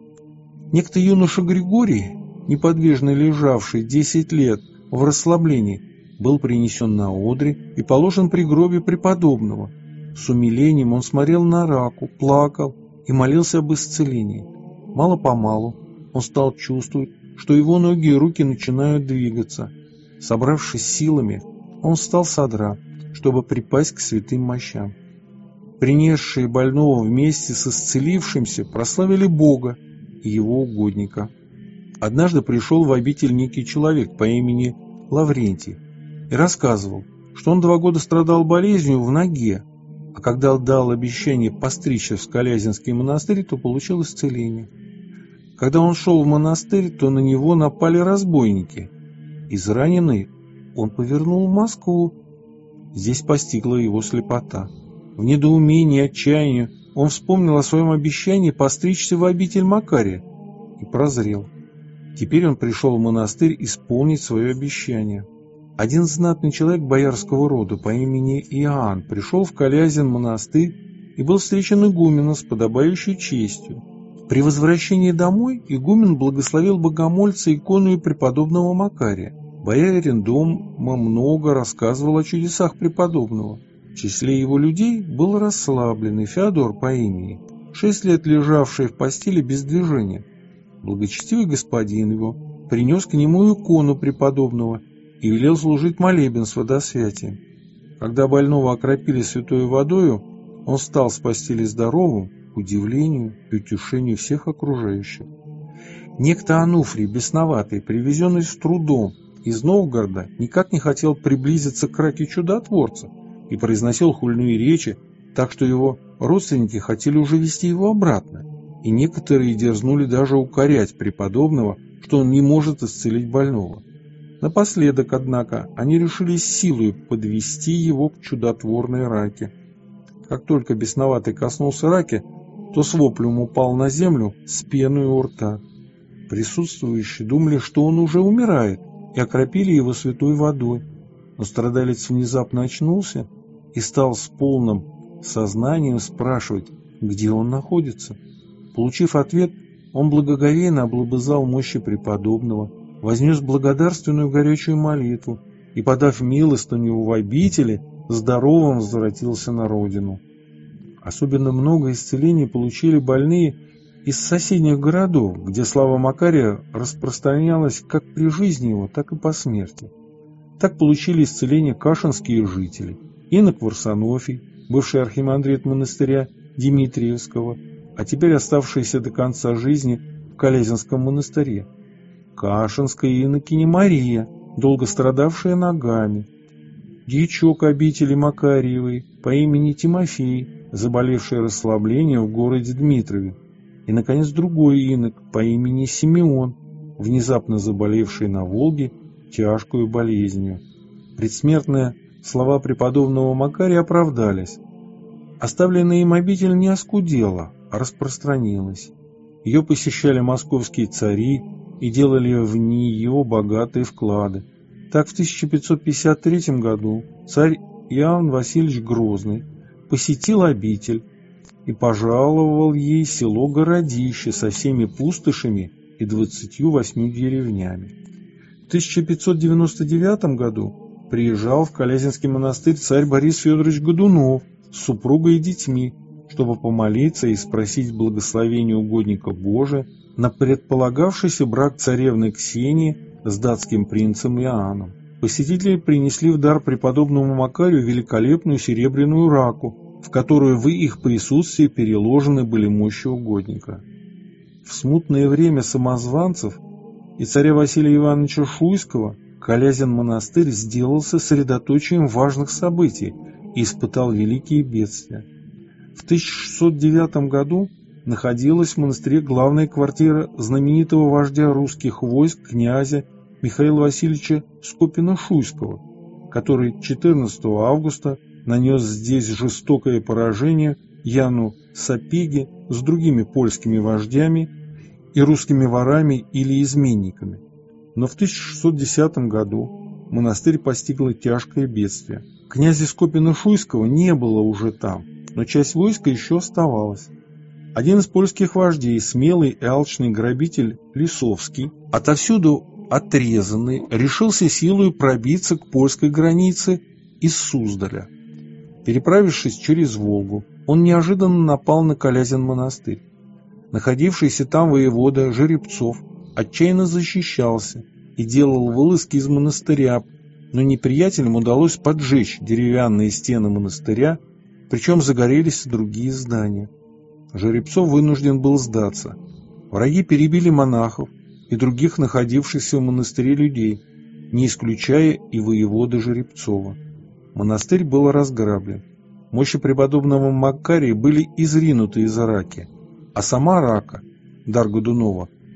Некто юноша Григорий, неподвижно лежавший 10 лет в расслаблении, был принесен на одре и положен при гробе преподобного. С умилением он смотрел на раку, плакал и молился об исцелении. Мало-помалу он стал чувствовать, что его ноги и руки начинают двигаться. Собравшись силами, он встал с одра, чтобы припасть к святым мощам. Принесшие больного вместе с исцелившимся прославили Бога и его угодника. Однажды пришел в обитель некий человек по имени Лаврентий и рассказывал, что он 2 года страдал болезнью в ноге, а когда дал обещание постричься в Калязинский монастырь, то получил исцеление. Когда он шел в монастырь, то на него напали разбойники. Израненный, он повернул в Москву. Здесь постигла его слепота. В недоумении и отчаянии он вспомнил о своем обещании постричься в обитель Макария и прозрел. Теперь он пришел в монастырь исполнить свое обещание. Один знатный человек боярского рода по имени Иоанн пришел в Колязин монастырь и был встречен игуменом с подобающей честью. При возвращении домой игумен благословил богомольца икону преподобного Макария. Боярин дома много рассказывал о чудесах преподобного. В числе его людей был расслабленный Феодор по имени, 6 лет лежавший в постели без движения. Благочестивый господин его принес к нему икону преподобного и велел служить молебен с водосвятием. Когда больного окропили святой водою, он встал с постели здоровым, к удивлению и утешению всех окружающих. Некто Ануфрий, бесноватый, привезенный с трудом из Новгорода, никак не хотел приблизиться к раке чудотворца и произносил хульные речи, так что его родственники хотели уже везти его обратно, и некоторые дерзнули даже укорять преподобного, что он не может исцелить больного. Напоследок, однако, они решили силой подвести его к чудотворной раке. Как только бесноватый коснулся раки, то с воплем упал на землю с пеной у рта. Присутствующие думали, что он уже умирает, и окропили его святой водой. Но страдалец внезапно очнулся и стал с полным сознанием спрашивать, где он находится. Получив ответ, он благоговейно облобызал мощи преподобного, вознес благодарственную горячую молитву и, подав милостыню в обители, здоровым возвратился на родину. Особенно много исцелений получили больные из соседних городов, где слава Макария распространялась как при жизни его, так и по смерти. Так получили исцеление кашинские жители: инок Варсонофий, бывший архимандрит монастыря Дмитриевского, а теперь оставшийся до конца жизни в Колязинском монастыре; кашинская инокиня Мария, долго страдавшая ногами; дьячок обители Макарьевой по имени Тимофей, заболевший расслаблением в городе Дмитрове; и, наконец, другой инок по имени Симеон, внезапно заболевший на Волге тяжкую болезнью. Предсмертные слова преподобного Макария оправдались. Оставленная им обитель не оскудела, а распространилась. Ее посещали московские цари и делали в нее богатые вклады. Так в 1553 году царь Иоанн Васильевич Грозный посетил обитель и пожаловал ей село Городище со всеми пустошами и 28 деревнями. В 1599 году приезжал в Колязинский монастырь царь Борис Федорович Годунов с супругой и детьми, чтобы помолиться и спросить благословения угодника Божия на предполагавшийся брак царевны Ксении с датским принцем Иоанном. Посетители принесли в дар преподобному Макарию великолепную серебряную раку, в которую в их присутствии переложены были мощи угодника. В смутное время самозванцев и царя Василия Ивановича Шуйского Колязин монастырь сделался средоточием важных событий и испытал великие бедствия. В 1609 году находилась в монастыре главная квартира знаменитого вождя русских войск князя Михаила Васильевича Скопина-Шуйского, который 14 августа нанес здесь жестокое поражение Яну Сапеге с другими польскими вождями и русскими ворами или изменниками. Но в 1610 году монастырь постигло тяжкое бедствие. Князя Скопина-Шуйского не было уже там, но часть войска еще оставалась. Один из польских вождей, смелый и алчный грабитель Лисовский, отовсюду отрезанный, решился силой пробиться к польской границе из Суздаля. Переправившись через Волгу, он неожиданно напал на Колязин монастырь. Находившийся там воевода Жеребцов отчаянно защищался и делал вылазки из монастыря, но неприятелям удалось поджечь деревянные стены монастыря, причем загорелись и другие здания. Жеребцов вынужден был сдаться. Враги перебили монахов и других находившихся в монастыре людей, не исключая и воевода Жеребцова. Монастырь был разграблен. Мощи преподобного Макария были изринуты из раки, а сама рака, дар Годунова,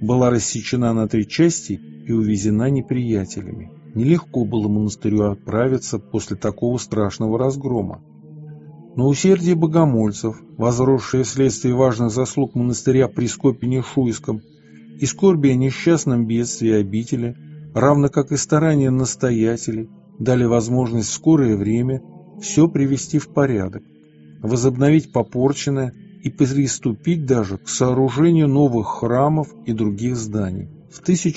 была рассечена на 3 части и увезена неприятелями. Нелегко было монастырю отправиться после такого страшного разгрома. Но усердие богомольцев, возросшее вследствие важных заслуг монастыря при Скопине-Шуйском, и скорби о несчастном бедствии обители, равно как и старания настоятелей, дали возможность в скорое время все привести в порядок, возобновить попорченное и приступить даже к сооружению новых храмов и других зданий. В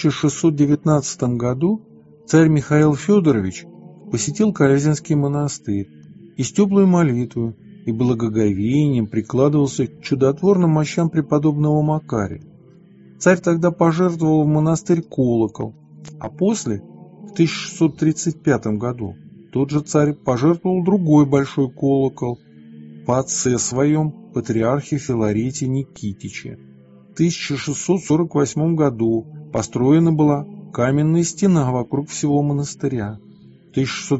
1619 году царь Михаил Федорович посетил Колязинский монастырь и с теплой молитвой и благоговением прикладывался к чудотворным мощам преподобного Макария. Царь тогда пожертвовал в монастырь колокол, а после, в 1635 году, тот же царь пожертвовал другой большой колокол по отце своем, патриархе Филарете Никитиче. В 1648 году построена была каменная стена вокруг всего монастыря. В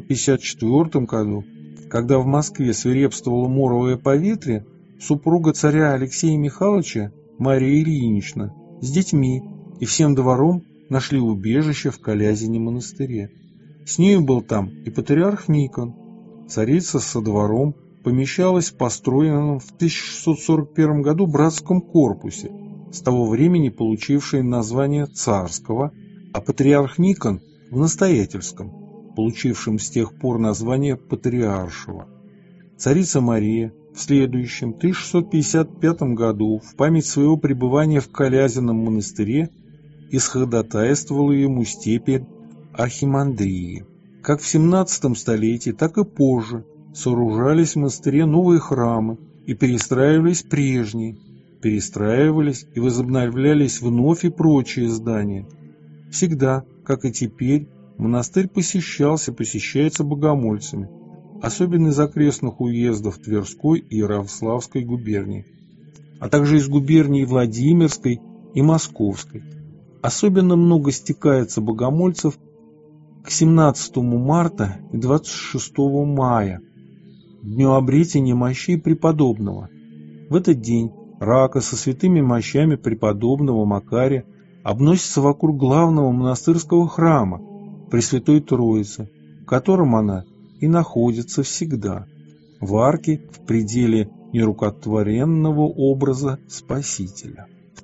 1654 году, когда в Москве свирепствовало моровое поветрие, супруга царя Алексея Михайловича, Мария Ильинична, с детьми и всем двором нашли убежище в Колязине монастыре. С нею был там и патриарх Никон. Царица со двором помещалась в построенном в 1641 году братском корпусе, с того времени получившей название царского, а патриарх Никон в настоятельском, получившем с тех пор название патриаршего. Царица Мария в следующем 1655 году в память своего пребывания в Колязином монастыре исходатайствовала ему степень архимандрии. Как в 17 столетии, так и позже сооружались в монастыре новые храмы и перестраивались прежние, перестраивались и возобновлялись вновь и прочие здания. Всегда, как и теперь, монастырь посещается богомольцами, особенно из окрестных уездов Тверской и Ярославской губерний, а также из губерний Владимирской и Московской. Особенно много стекается богомольцев к 17 марта и 26 мая, дню обретения мощей преподобного. В этот день рака со святыми мощами преподобного Макария обносится вокруг главного монастырского храма Пресвятой Троицы, в котором она и находится всегда, в арке в пределе нерукотворенного образа Спасителя. В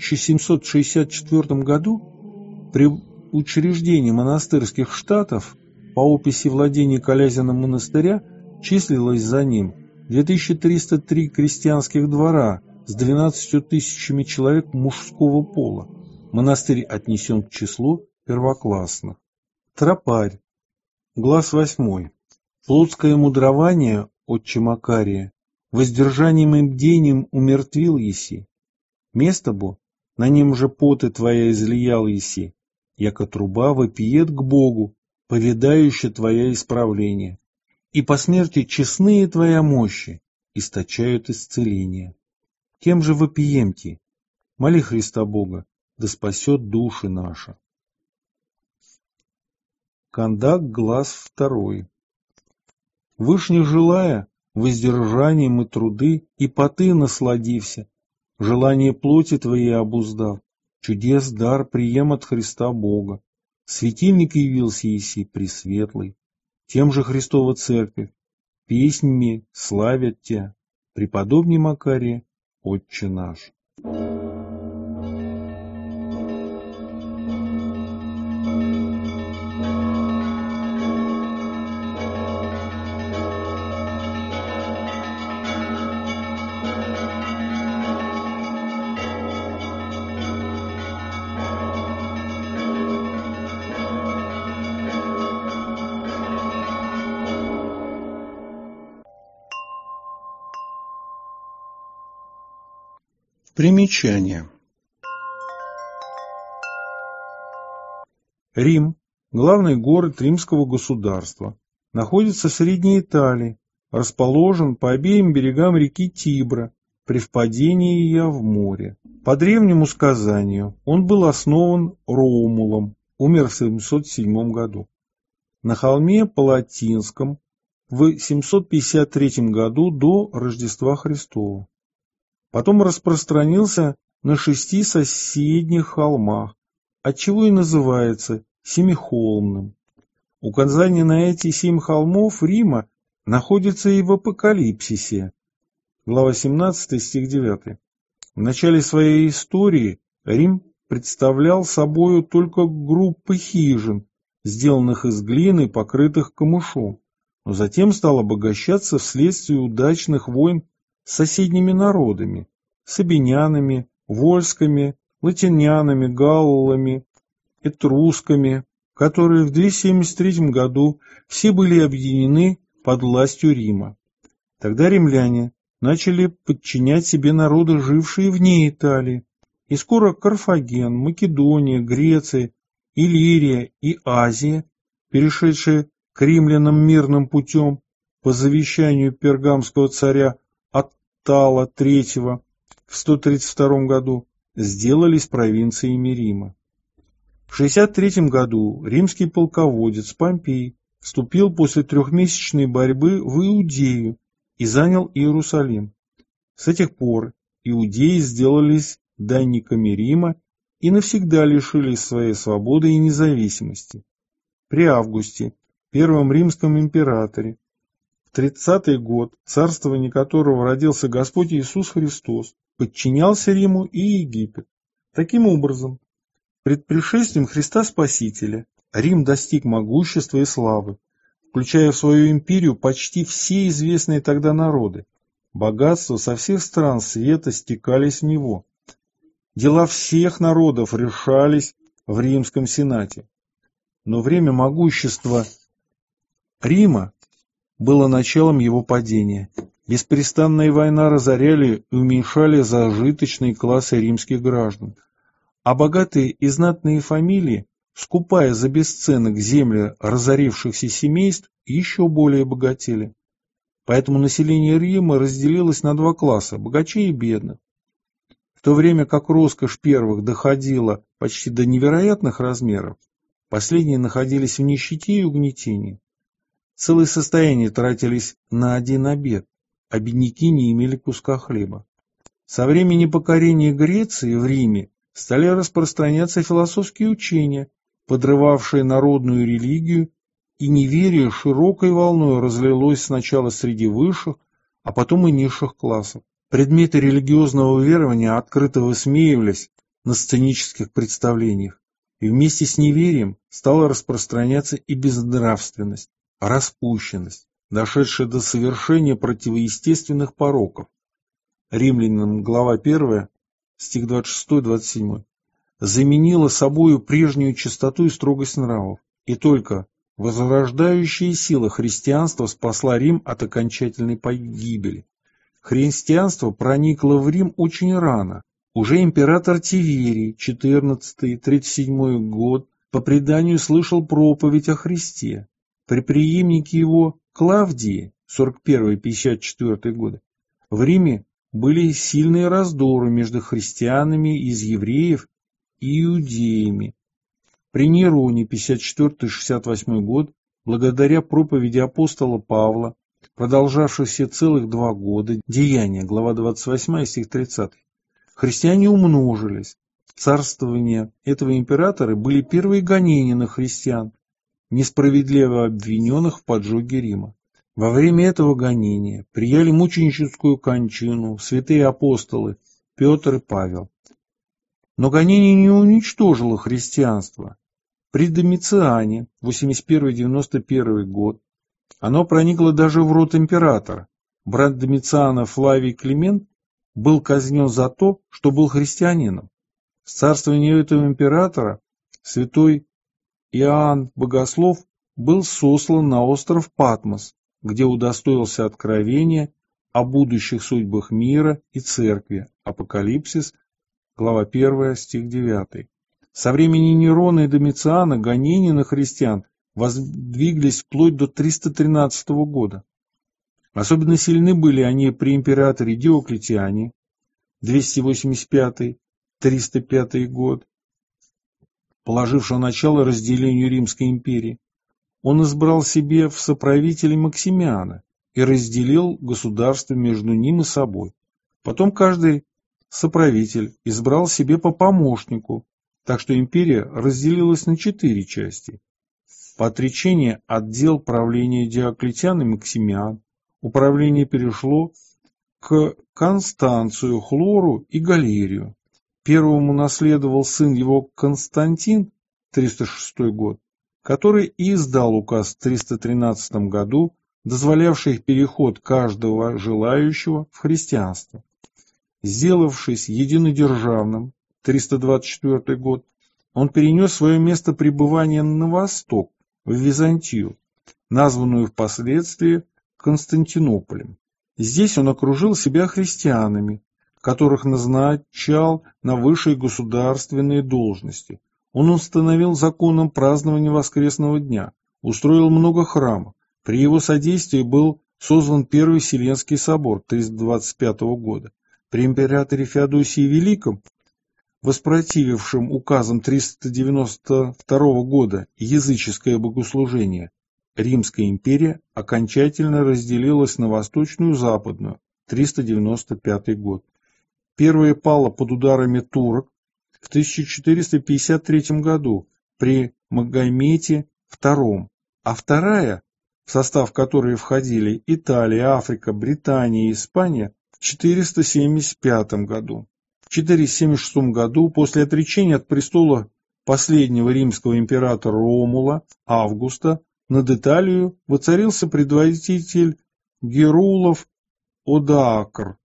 1764 году при учреждении монастырских штатов по описи владений Колязиного монастыря числилось за ним 2303 крестьянских двора с 12 тысячами человек мужского пола. Монастырь отнесен к числу первоклассных. Тропарь. Глаз 8. Плотское мудрование, отче Макария, воздержанием и бдением умертвил еси. Место бо, на нем же поты твоя излиял еси, яко труба вопиет к Богу, повидающая твоя исправление, и по смерти честные твоя мощи источают исцеление. Тем же вопиемте, моли Христа Бога, да спасет души наши. Кондак, глаз 2. Вышне желая, воздержанием и труды, и поты насладився, желание плоти твоей обуздав, чудес дар прием от Христа Бога. Светильник явился еси пресветлый, тем же Христова Церковь, песнями славят Тя, преподобный Макария, Отче наш. Примечание. Рим, главный город римского государства, находится в Средней Италии, расположен по обеим берегам реки Тибра, при впадении ее в море. По древнему сказанию, он был основан Ромулом, умер в 707 году. На холме Палатинском в 753 году до Рождества Христова. Потом распространился на 6 соседних холмах, отчего и называется Семихолмным. Указание на эти 7 холмов Рима находится и в Апокалипсисе, глава 17, стих 9. В начале своей истории Рим представлял собою только группы хижин, сделанных из глины, покрытых камышом, но затем стал обогащаться вследствие удачных войн с соседними народами, сабинянами, вольскими, латинянами, галлами, этрусками, которые в 273 году все были объединены под властью Рима. Тогда римляне начали подчинять себе народы, жившие вне Италии, и скоро Карфаген, Македония, Греция, Иллирия и Азия, перешедшие к римлянам мирным путем по завещанию пергамского царя Аттала III в 132 году, сделались провинциями Рима. В 63 году римский полководец Помпей вступил после трехмесячной борьбы в Иудею и занял Иерусалим. С этих пор иудеи сделались данниками Рима и навсегда лишились своей свободы и независимости. При Августе, первом римском императоре, в 30-й год, царствования которого родился Господь Иисус Христос, подчинялся Риму и Египет. Таким образом, пред пришествием Христа Спасителя Рим достиг могущества и славы, включая в свою империю почти все известные тогда народы. Богатства со всех стран света стекались в него. Дела всех народов решались в Римском Сенате. Но время могущества Рима было началом его падения. Беспрестанная война разоряли и уменьшали зажиточные классы римских граждан, а богатые и знатные фамилии, скупая за бесценок земли разорившихся семейств, еще более богатели. Поэтому население Рима разделилось на 2 класса – богачей и бедных. В то время как роскошь первых доходила почти до невероятных размеров, последние находились в нищете и угнетении. Целые состояния тратились на один обед, а бедняки не имели куска хлеба. Со времени покорения Греции в Риме стали распространяться философские учения, подрывавшие народную религию, и неверие широкой волной разлилось сначала среди высших, а потом и низших классов. Предметы религиозного верования открыто высмеивались на сценических представлениях, и вместе с неверием стала распространяться и безнравственность, распущенность, дошедшая до совершения противоестественных пороков. Римлянам, глава 1, стих 26-27, заменила собою прежнюю чистоту и строгость нравов, и только возрождающая сила христианства спасла Рим от окончательной погибели. Христианство проникло в Рим очень рано. Уже император Тиверий, 14-37 год, по преданию слышал проповедь о Христе. При преемнике его Клавдии, 41-54 годы, в Риме были сильные раздоры между христианами из евреев и иудеями. При Нероне, 54-68 год, благодаря проповеди апостола Павла, продолжавшейся целых 2 года, Деяния, глава 28, стих 30, христиане умножились. В царствование этого императора были первые гонения на христиан, несправедливо обвиненных в поджоге Рима. Во время этого гонения прияли мученическую кончину святые апостолы Петр и Павел. Но гонение не уничтожило христианство. При Домициане, 81-91 год, оно проникло даже в род императора. Брат Домициана Флавий Климент был казнен за то, что был христианином. В царствовании этого императора святой Иоанн Богослов был сослан на остров Патмос, где удостоился откровения о будущих судьбах мира и церкви. Апокалипсис, глава 1, стих 9. Со времени Нерона и Домициана гонения на христиан воздвиглись вплоть до 313 года. Особенно сильны были они при императоре Диоклетиане, 285-305 год, положившего начало разделению Римской империи. Он избрал себе в соправителя Максимиана и разделил государство между ним и собой. Потом каждый соправитель избрал себе по помощнику, так что империя разделилась на 4 части. По отречении от дел правления Диоклетиан и Максимиан управление перешло к Констанцию, Хлору и Галерию. Первому наследовал сын его Константин, 306 год, который и издал указ в 313 году, дозволявший переход каждого желающего в христианство. Сделавшись единодержавным, 324 год, он перенес свое место пребывания на восток, в Византию, названную впоследствии Константинополем. Здесь он окружил себя христианами, которых назначал на высшие государственные должности. Он установил законом празднование воскресного дня, устроил много храмов. При его содействии был создан Первый Вселенский собор 325 года. При императоре Феодосии Великом, воспротивившем указом 392 года языческое богослужение, Римская империя окончательно разделилась на восточную и западную, 395 год. Первая пала под ударами турок в 1453 году при Магомете II, а вторая, в состав которой входили Италия, Африка, Британия и Испания, в 475 году. В 476 году, после отречения от престола последнего римского императора Ромула, Августа, над Италией воцарился предводитель Герулов Оdoакр.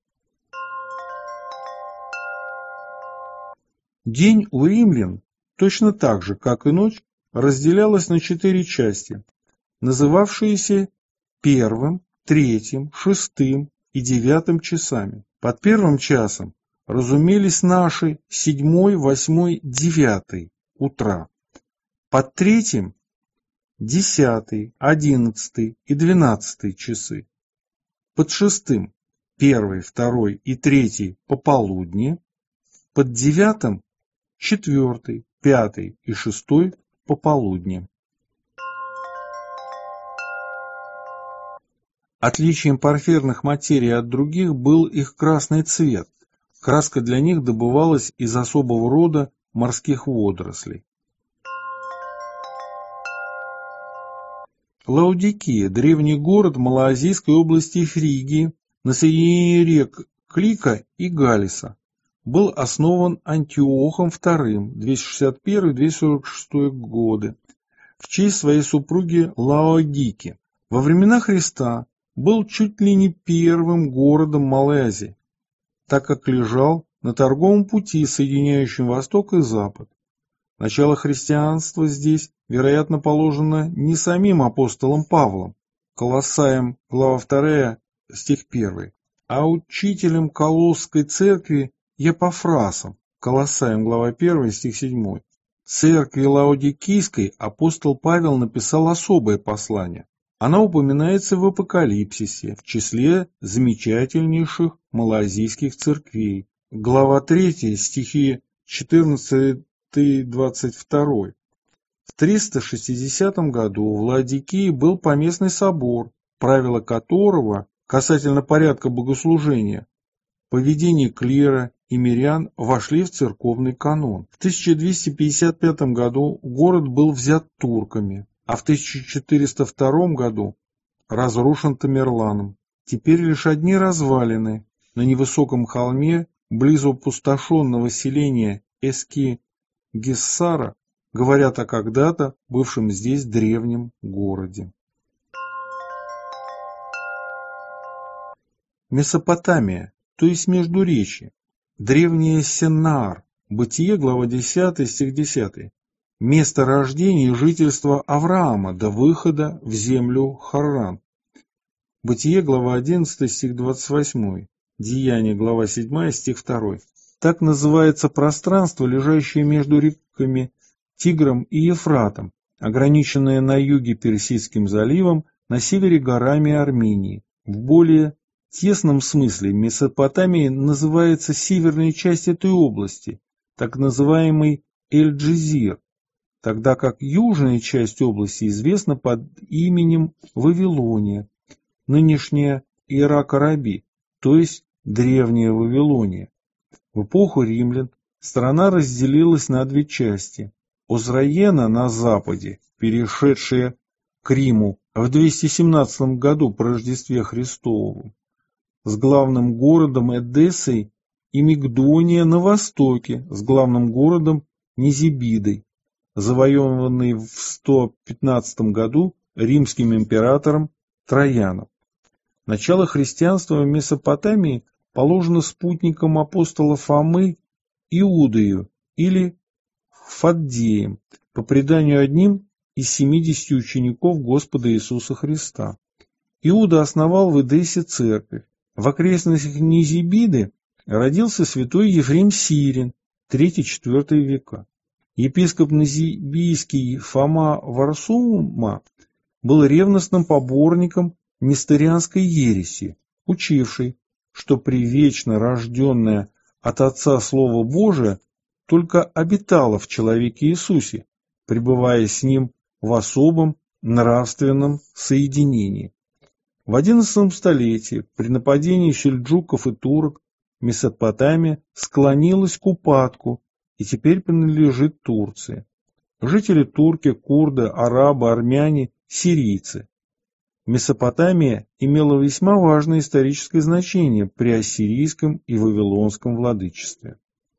День у римлян, точно так же, как и ночь, разделялась на 4 части, называвшиеся первым, третьим, шестым и 9 часами. Под первым часом разумелись наши 7, 8, 9 утра. Под третьим 10, 11 и 12 часы. Под шестым 1, 2 и 3 пополудни. Под 9 4, 5 и 6 пополудни. Отличием порфирных материй от других был их красный цвет. Краска для них добывалась из особого рода морских водорослей. Лаодикия – древний город малоазийской области Фригии на соединении рек Клика и Галиса. Был основан Антиохом II, 261-246 годы, в честь своей супруги Лаодики. Во времена Христа был чуть ли не первым городом Малой Азии, так как лежал на торговом пути, соединяющем Восток и Запад. Начало христианства здесь, вероятно, положено не самим апостолом Павлом, Колоссаем, глава 2, стих 1, а учителем Колосской церкви Епафрасом, Колоссаем, глава 1, стих 7. Церкви Лаодикийской апостол Павел написал особое послание. Она упоминается в Апокалипсисе в числе замечательнейших малоазийских церквей. Глава 3, стихи 14-22. В 360 году в Лаодикии был поместный собор, правила которого касательно порядка богослужения, поведение клира и мирян вошли в церковный канон. В 1255 году город был взят турками, а в 1402 году разрушен Тамерланом. Теперь лишь одни развалины на невысоком холме близ опустошенного селения Эски-Гессара говорят о когда-то бывшем здесь древнем городе. Месопотамия, то есть Междуречье. Древнее Сеннаар, Бытие, глава 10, стих 10. Место рождения и жительства Авраама до выхода в землю Харран. Бытие, глава 11, стих 28. Деяния, глава 7, стих 2. Так называется пространство, лежащее между реками Тигром и Ефратом, ограниченное на юге Персидским заливом, на севере горами Армении. В более тесном смысле Месопотамией называется северная часть этой области, так называемый Эль-Джизир, тогда как южная часть области известна под именем Вавилония, нынешняя Ирак-Араби, то есть Древняя Вавилония. В эпоху римлян страна разделилась на две части. Озраена на западе, перешедшая к Риму в 217 году по Рождестве Христову, с главным городом Эдессой, и Мигдония на востоке с главным городом Низибидой, завоеванный в 115 году римским императором Трояном. Начало христианства в Месопотамии положено спутником апостола Фомы Иудою или Фаддеем, по преданию одним из 70 учеников Господа Иисуса Христа. Иуда основал в Эдессе церковь. В окрестностях Низибиды родился святой Ефрем Сирин, III-IV века. Епископ Низибийский Фома Варсума был ревностным поборником несторианской ереси, учившей, что привечно рожденное от Отца Слово Божие только обитало в человеке Иисусе, пребывая с Ним в особом нравственном соединении. В XI столетии при нападении сельджуков и турок Месопотамия склонилась к упадку и теперь принадлежит Турции. Жители турки, курды, арабы, армяне, сирийцы. Месопотамия имела весьма важное историческое значение при ассирийском и вавилонском владычестве.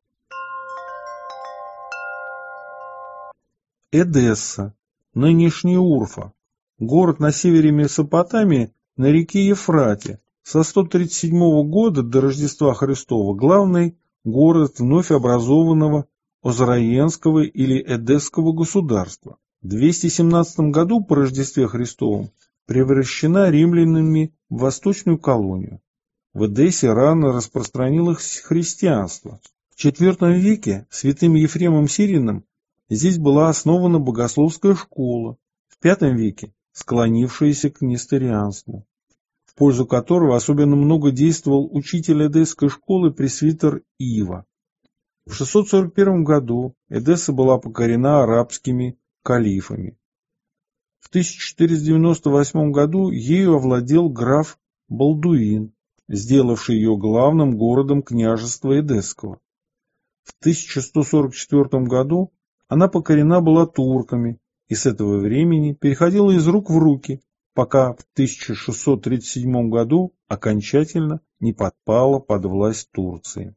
Эдесса, нынешняя Урфа, город на севере Месопотамии на реке Ефрате, со 137 года до Рождества Христова главный город вновь образованного Озраенского или Эдесского государства. В 217 году по Рождестве Христовом превращена римлянами в восточную колонию. В Эдессе рано распространилось христианство. В IV веке святым Ефремом Сирином здесь была основана богословская школа, в V веке склонившаяся к несторианству, в пользу которого особенно много действовал учитель эдесской школы пресвитер Ива. В 641 году Эдесса была покорена арабскими калифами. В 1498 году ею овладел граф Балдуин, сделавший ее главным городом княжества Эдесского. В 1144 году она покорена была турками и с этого времени переходила из рук в руки, пока в 1637 году окончательно не подпала под власть Турции.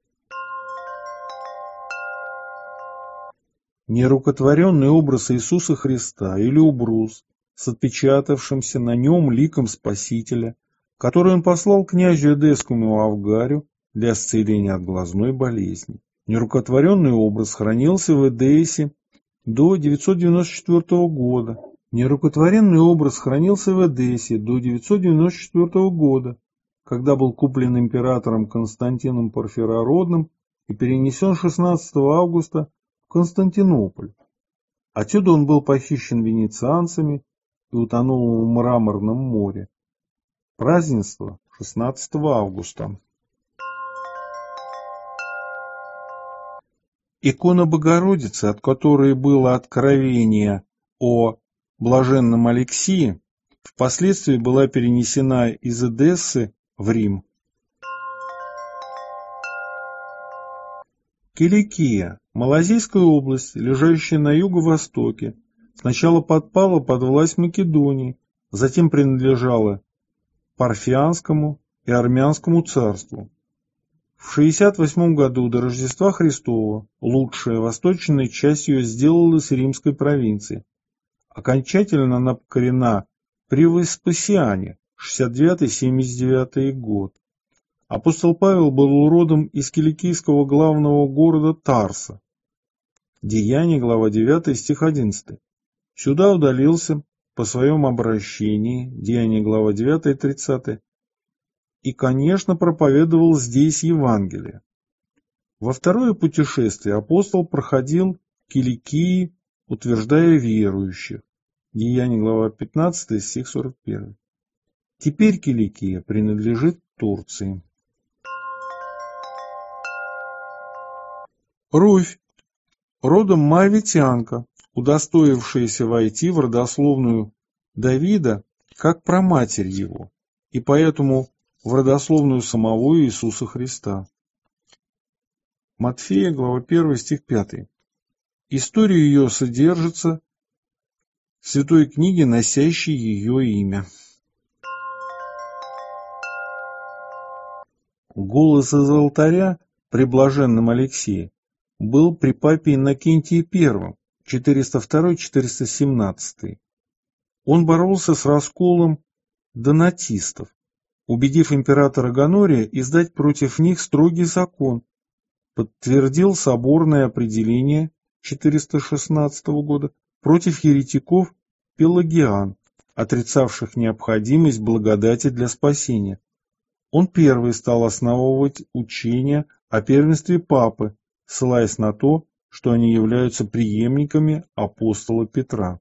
Нерукотворенный образ Иисуса Христа или убрус с отпечатавшимся на нем ликом Спасителя, который он послал князю Эдесскому Авгарю для исцеления от глазной болезни. Нерукотворенный образ хранился в Эдессе до 994 года. Нерукотворенный образ хранился в Эдессе до 994 года, когда был куплен императором Константином Порфирородным и перенесен 16 августа в Константинополь. Отсюда он был похищен венецианцами и утонул в Мраморном море. Празднество 16 августа. Икона Богородицы, от которой было откровение о блаженном Алексии, впоследствии была перенесена из Эдессы в Рим. Киликия, Малазийская область, лежащая на юго-востоке, сначала подпала под власть Македонии, затем принадлежала Парфянскому и Армянскому царству. В 68 году до Рождества Христова лучшая восточная часть ее сделалась римской провинцией. Окончательно она покорена при Веспасиане, 69-79 год. Апостол Павел был родом из киликийского главного города Тарса. Деяния, глава 9, стих 11. Сюда удалился по своем обращении, Деяния, глава 9, 30. И, конечно, проповедовал здесь Евангелие. Во второе путешествие апостол проходил в Киликии, утверждая верующих. Деяния, глава 15, стих 41. Теперь Киликия принадлежит Турции. Руфь, родом моавитянка, удостоившаяся войти в родословную Давида как праматерь его, и поэтому в родословную самого Иисуса Христа. Матфея, глава 1, стих 5. История ее содержится в святой книге, носящей ее имя. Голос из алтаря при блаженном Алексее был при папе Иннокентии I, 402-417. Он боролся с расколом донатистов, убедив императора Гонория издать против них строгий закон, подтвердил соборное определение 416 года против еретиков пелагиан, отрицавших необходимость благодати для спасения. Он первый стал основывать учение о первенстве папы, ссылаясь на то, что они являются преемниками апостола Петра.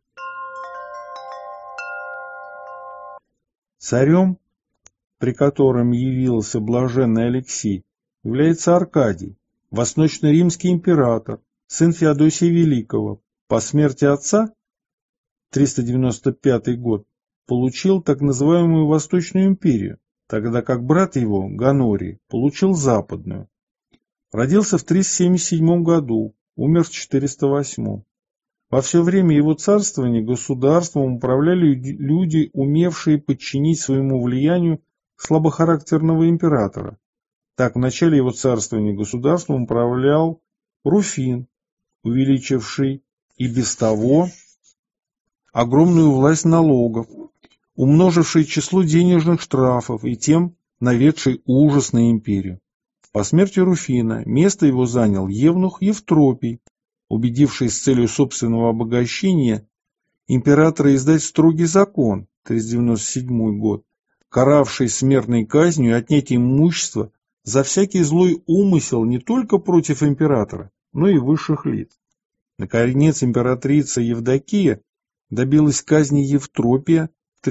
Царем, при котором явился блаженный Алексей, является Аркадий, восточно-римский император, сын Феодосия Великого. По смерти отца, 395 год, получил так называемую Восточную империю, тогда как брат его, Гонорий, получил Западную. Родился в 377 году, умер в 408. Во все время его царствования государством управляли люди, умевшие подчинить своему влиянию слабохарактерного императора. Так, в начале его царствования государством управлял Руфин, увеличивший и без того огромную власть налогов, умноживший число денежных штрафов и тем наведший ужас на империю. По смерти Руфина место его занял евнух Евтропий, убедивший с целью собственного обогащения императора издать строгий закон, 397 год, каравший смертной казнью отнятие имущества за всякий злой умысел не только против императора, но и высших лиц. Наконец, императрица Евдокия добилась казни Евтропия в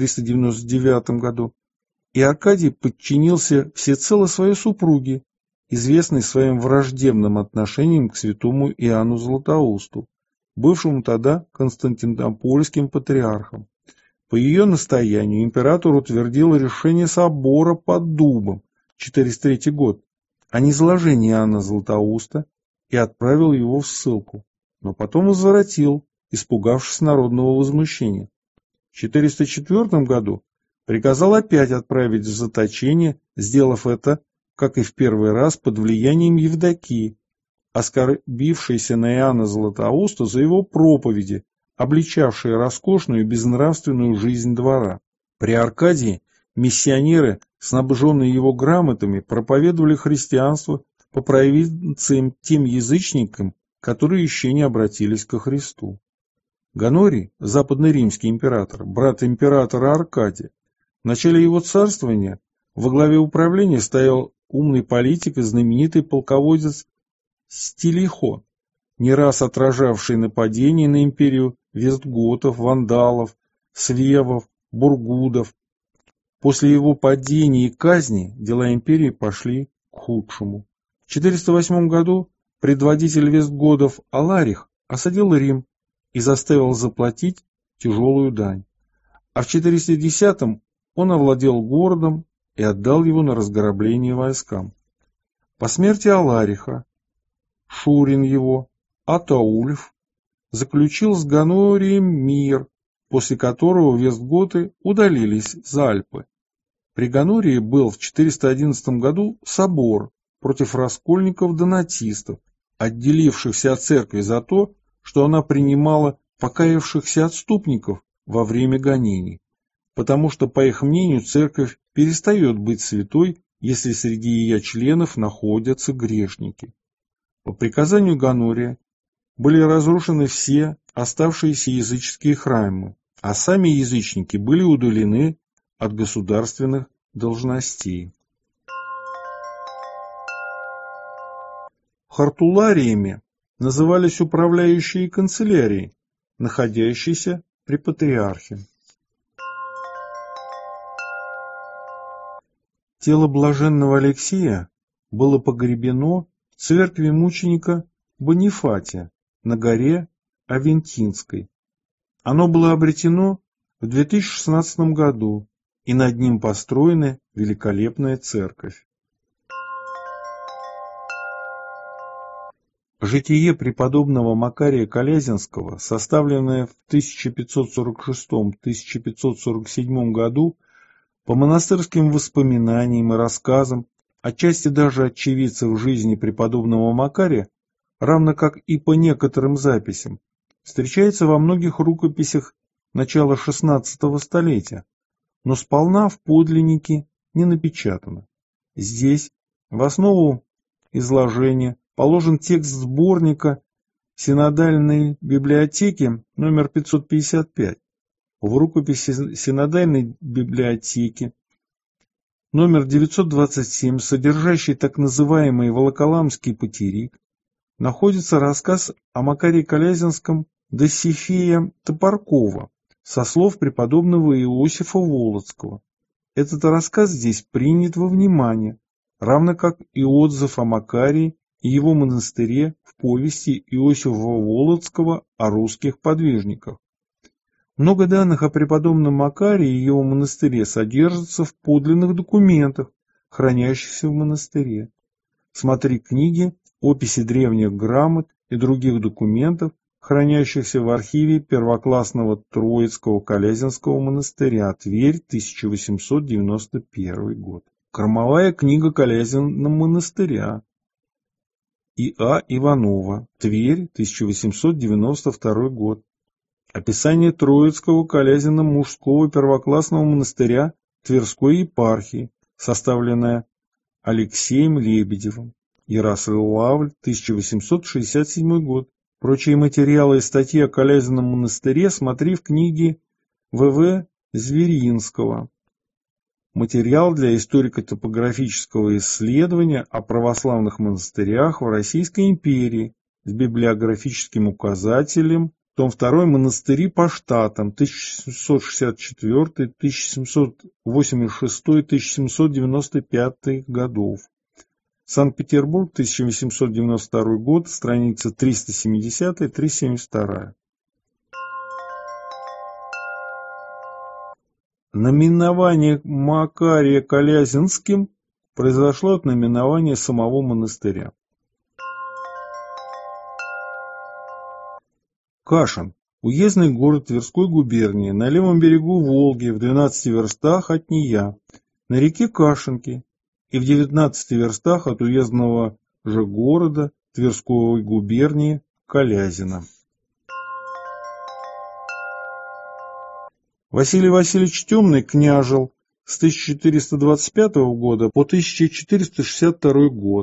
399 году, и Аркадий подчинился всецело своей супруге, известной своим враждебным отношением к святому Иоанну Златоусту, бывшему тогда константинопольским патриархом. По ее настоянию император утвердил решение собора под Дубом, 403 год, о низложении Иоанна Златоуста и отправил его в ссылку, но потом возвратил, испугавшись народного возмущения. В 404 году приказал опять отправить в заточение, сделав это, как и в первый раз, под влиянием Евдокии, оскорбившейся на Иоанна Златоуста за его проповеди, обличавшие роскошную и безнравственную жизнь двора. При Аркадии миссионеры, снабженные его грамотами, проповедовали христианство по провинциям тем язычникам, которые еще не обратились ко Христу. Гонорий, западно-римский император, брат императора Аркадия, в начале его царствования во главе управления стоял умный политик и знаменитый полководец Стилихо, не раз отражавший нападения на империю вестготов, вандалов, свевов, бургудов. После его падения и казни дела империи пошли к худшему. В 408 году предводитель вестготов Аларих осадил Рим и заставил заплатить тяжелую дань. А в 410 он овладел городом и отдал его на разграбление войскам. По смерти Алариха Шурин его, Атаульф, заключил с Гонорием мир, после которого вестготы удалились за Альпы. При Гонории был в 411 году собор против раскольников-донатистов, отделившихся от церкви за то, что она принимала покаявшихся отступников во время гонений, потому что, по их мнению, церковь перестает быть святой, если среди ее членов находятся грешники. По приказанию Гонория были разрушены все оставшиеся языческие храмы, а сами язычники были удалены от государственных должностей. Хартулариями назывались управляющие канцелярии, находящиеся при патриархе. Тело блаженного Алексея было погребено в церкви мученика Бонифатия на горе Авентинской. Оно было обретено в 2016 году, и над ним построена великолепная церковь. Житие преподобного Макария Колязинского, составленное в 1546-1547 году по монастырским воспоминаниям и рассказам, отчасти даже очевидцев жизни преподобного Макария, равно как и по некоторым записям, встречается во многих рукописях начала XVI столетия, но сполна в подлиннике не напечатано. Здесь в основу изложения положен текст сборника Синодальной библиотеки номер 555. В рукописи Синодальной библиотеки номер 927, содержащий так называемый Волоколамский патерик, находится рассказ о Макарии Колязинском Досифея Топоркова со слов преподобного Иосифа Волоцкого. Этот рассказ здесь принят во внимание, равно как и отзыв о Макарии и его монастыре в повести Иосифа Волоцкого о русских подвижниках. Много данных о преподобном Макарии и его монастыре содержится в подлинных документах, хранящихся в монастыре. Смотри книги, описи древних грамот и других документов, хранящихся в архиве первоклассного Троицкого Колязинского монастыря, Тверь, 1891 год. Кормовая книга Колязина монастыря. И.А. Иванова, Тверь, 1892 год. Описание Троицкого Колязина мужского первоклассного монастыря Тверской епархии, составленное Алексеем Лебедевым, Ярославль, 1867 год. Прочие материалы и статьи о Колязином монастыре смотри в книге В.В. Зверинского. Материал для историко-топографического исследования о православных монастырях в Российской империи с библиографическим указателем, том 2 «Монастыри по штатам» 1764, 1786, 1795 годов. Санкт-Петербург, 1892 год, страница 370-372. Наименование Макария Колязинским произошло от наименования самого монастыря. Кашин – уездный город Тверской губернии, на левом берегу Волги, в 12 верстах от Нея, на реке Кашинки, и в 19 верстах от уездного же города Тверской губернии Колязина. Василий Васильевич Темный княжил с 1425 года по 1462 год.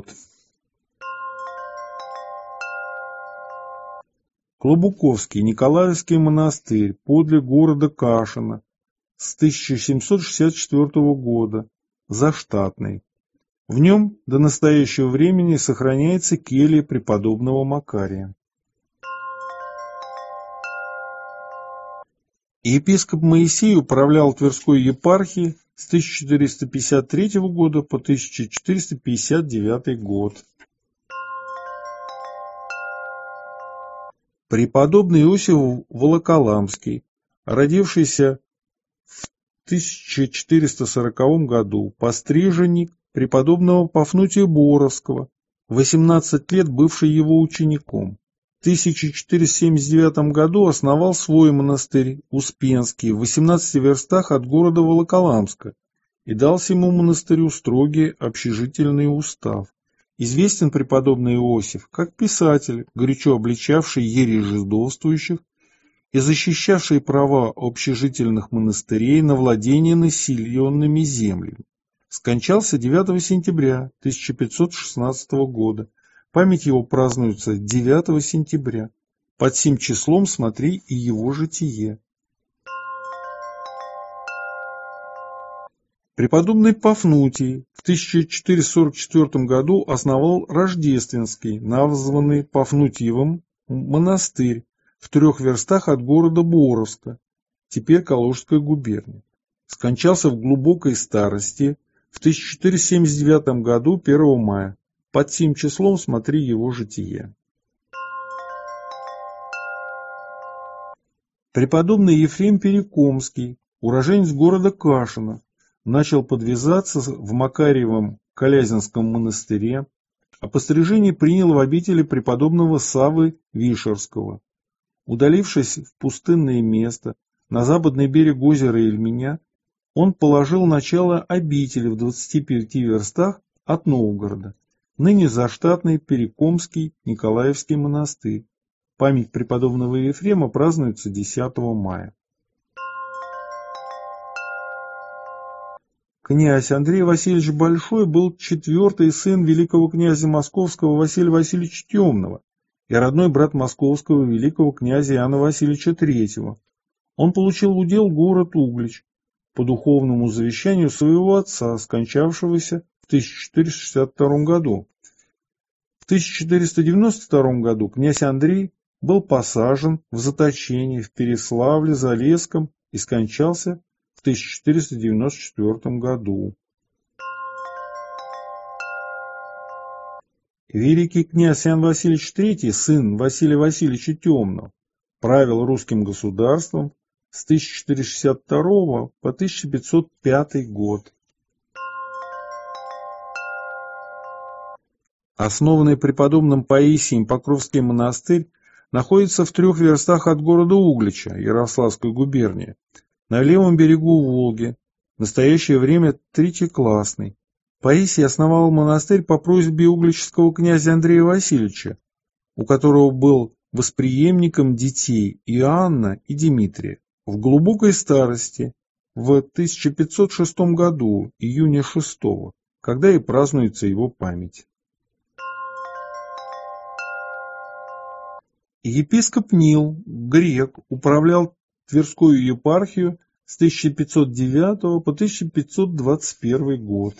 Клобуковский Николаевский монастырь подле города Кашина с 1764 года, заштатный. В нем до настоящего времени сохраняется келья преподобного Макария. Епископ Моисей управлял Тверской епархией с 1453 года по 1459 год. Преподобный Иосиф Волоколамский, родившийся в 1440 году, постриженник преподобного Пафнутия Боровского, 18 лет бывший его учеником. В 1479 году основал свой монастырь Успенский в 18 верстах от города Волоколамска и дал всему монастырю строгий общежительный устав. Известен преподобный Иосиф как писатель, горячо обличавший ересь жидовствующих и защищавший права общежительных монастырей на владение населенными землями. Скончался 9 сентября 1516 года. Память его празднуется 9 сентября. Под сим числом смотри и его житие. Преподобный Пафнутий в 1444 году основал Рождественский, названный Пафнутиевым, монастырь в 3 верстах от города Боровска, теперь Калужская губерния. Скончался в глубокой старости в 1479 году 1 мая. Под сим числом смотри его житие. Преподобный Ефрем Перекомский, уроженец города Кашина, начал подвязаться в Макарьевом Колязинском монастыре, а пострижение принял в обители преподобного Саввы Вишерского. Удалившись в пустынное место на западный берег озера Ильменя, он положил начало обители в 25 верстах от Новгорода, ныне заштатный Перекомский Николаевский монастырь. Память преподобного Ефрема празднуется 10 мая. Князь Андрей Васильевич Большой был четвертый сын великого князя Московского Василия Васильевича Темного и родной брат московского великого князя Иоанна Васильевича III. Он получил в удел город Углич по духовному завещанию своего отца, скончавшегося в 1462 году. В 1492 году князь Андрей был посажен в заточение в Переславле-Залесском и скончался в 1494 году. Великий князь Иоанн Васильевич III, сын Василия Васильевича Темного, правил русским государством с 1462 по 1505 год. Основанный преподобным Паисием Покровский монастырь находится в 3 верстах от города Углича, Ярославской губернии, на левом берегу Волги, в настоящее время третьеклассный. Паисий основал монастырь по просьбе угличского князя Андрея Васильевича, у которого был восприемником детей Иоанна и Дмитрия. В глубокой старости, в 1506 году, июня 6, когда и празднуется его память. Епископ Нил, грек, управлял Тверскую епархию с 1509 по 1521 год.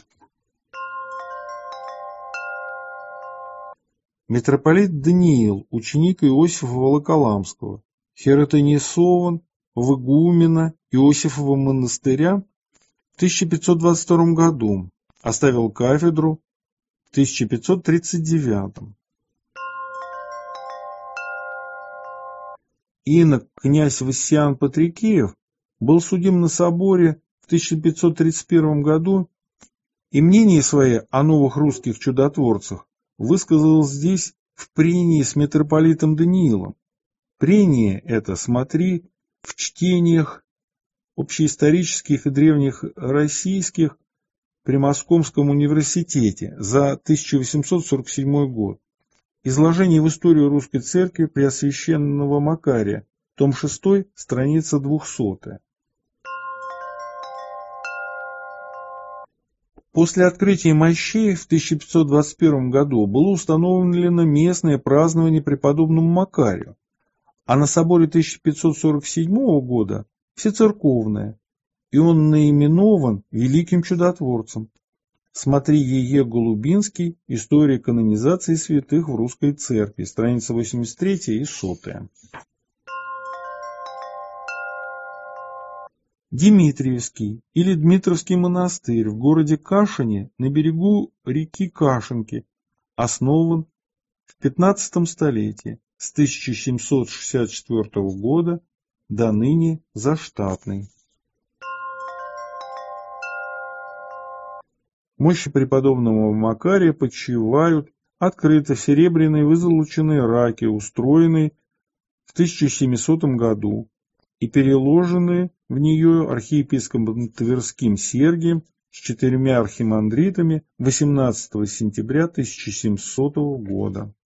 Митрополит Даниил, ученик Иосифа Волоколамского, херетонисован в игумена Иосифова монастыря в 1522 году, оставил кафедру в 1539. Инок князь Вассиан Патрикеев был судим на соборе в 1531 году и мнение свое о новых русских чудотворцах высказал здесь в прении с митрополитом Даниилом. Прение это смотри в чтениях общеисторических и древних российских при Московском университете за 1847 год. Изложение в историю русской церкви Преосвященного Макария, том 6, страница 200. После открытия мощей в 1521 году было установлено местное празднование преподобному Макарию, а на соборе 1547 года всецерковное, и он наименован великим чудотворцем. Смотри Е.Е. Голубинский, История канонизации святых в русской церкви, страница 83 и 100. Дмитриевский или Дмитровский монастырь в городе Кашине на берегу реки Кашинки основан в XV столетии с 1764 года до ныне заштатный. Мощи преподобного Макария почивают открыто в серебряной вызолоченной раке, устроенной в 1700 году, и переложены в нее архиепископом Тверским Сергием с 4 архимандритами 18 сентября 1700 года.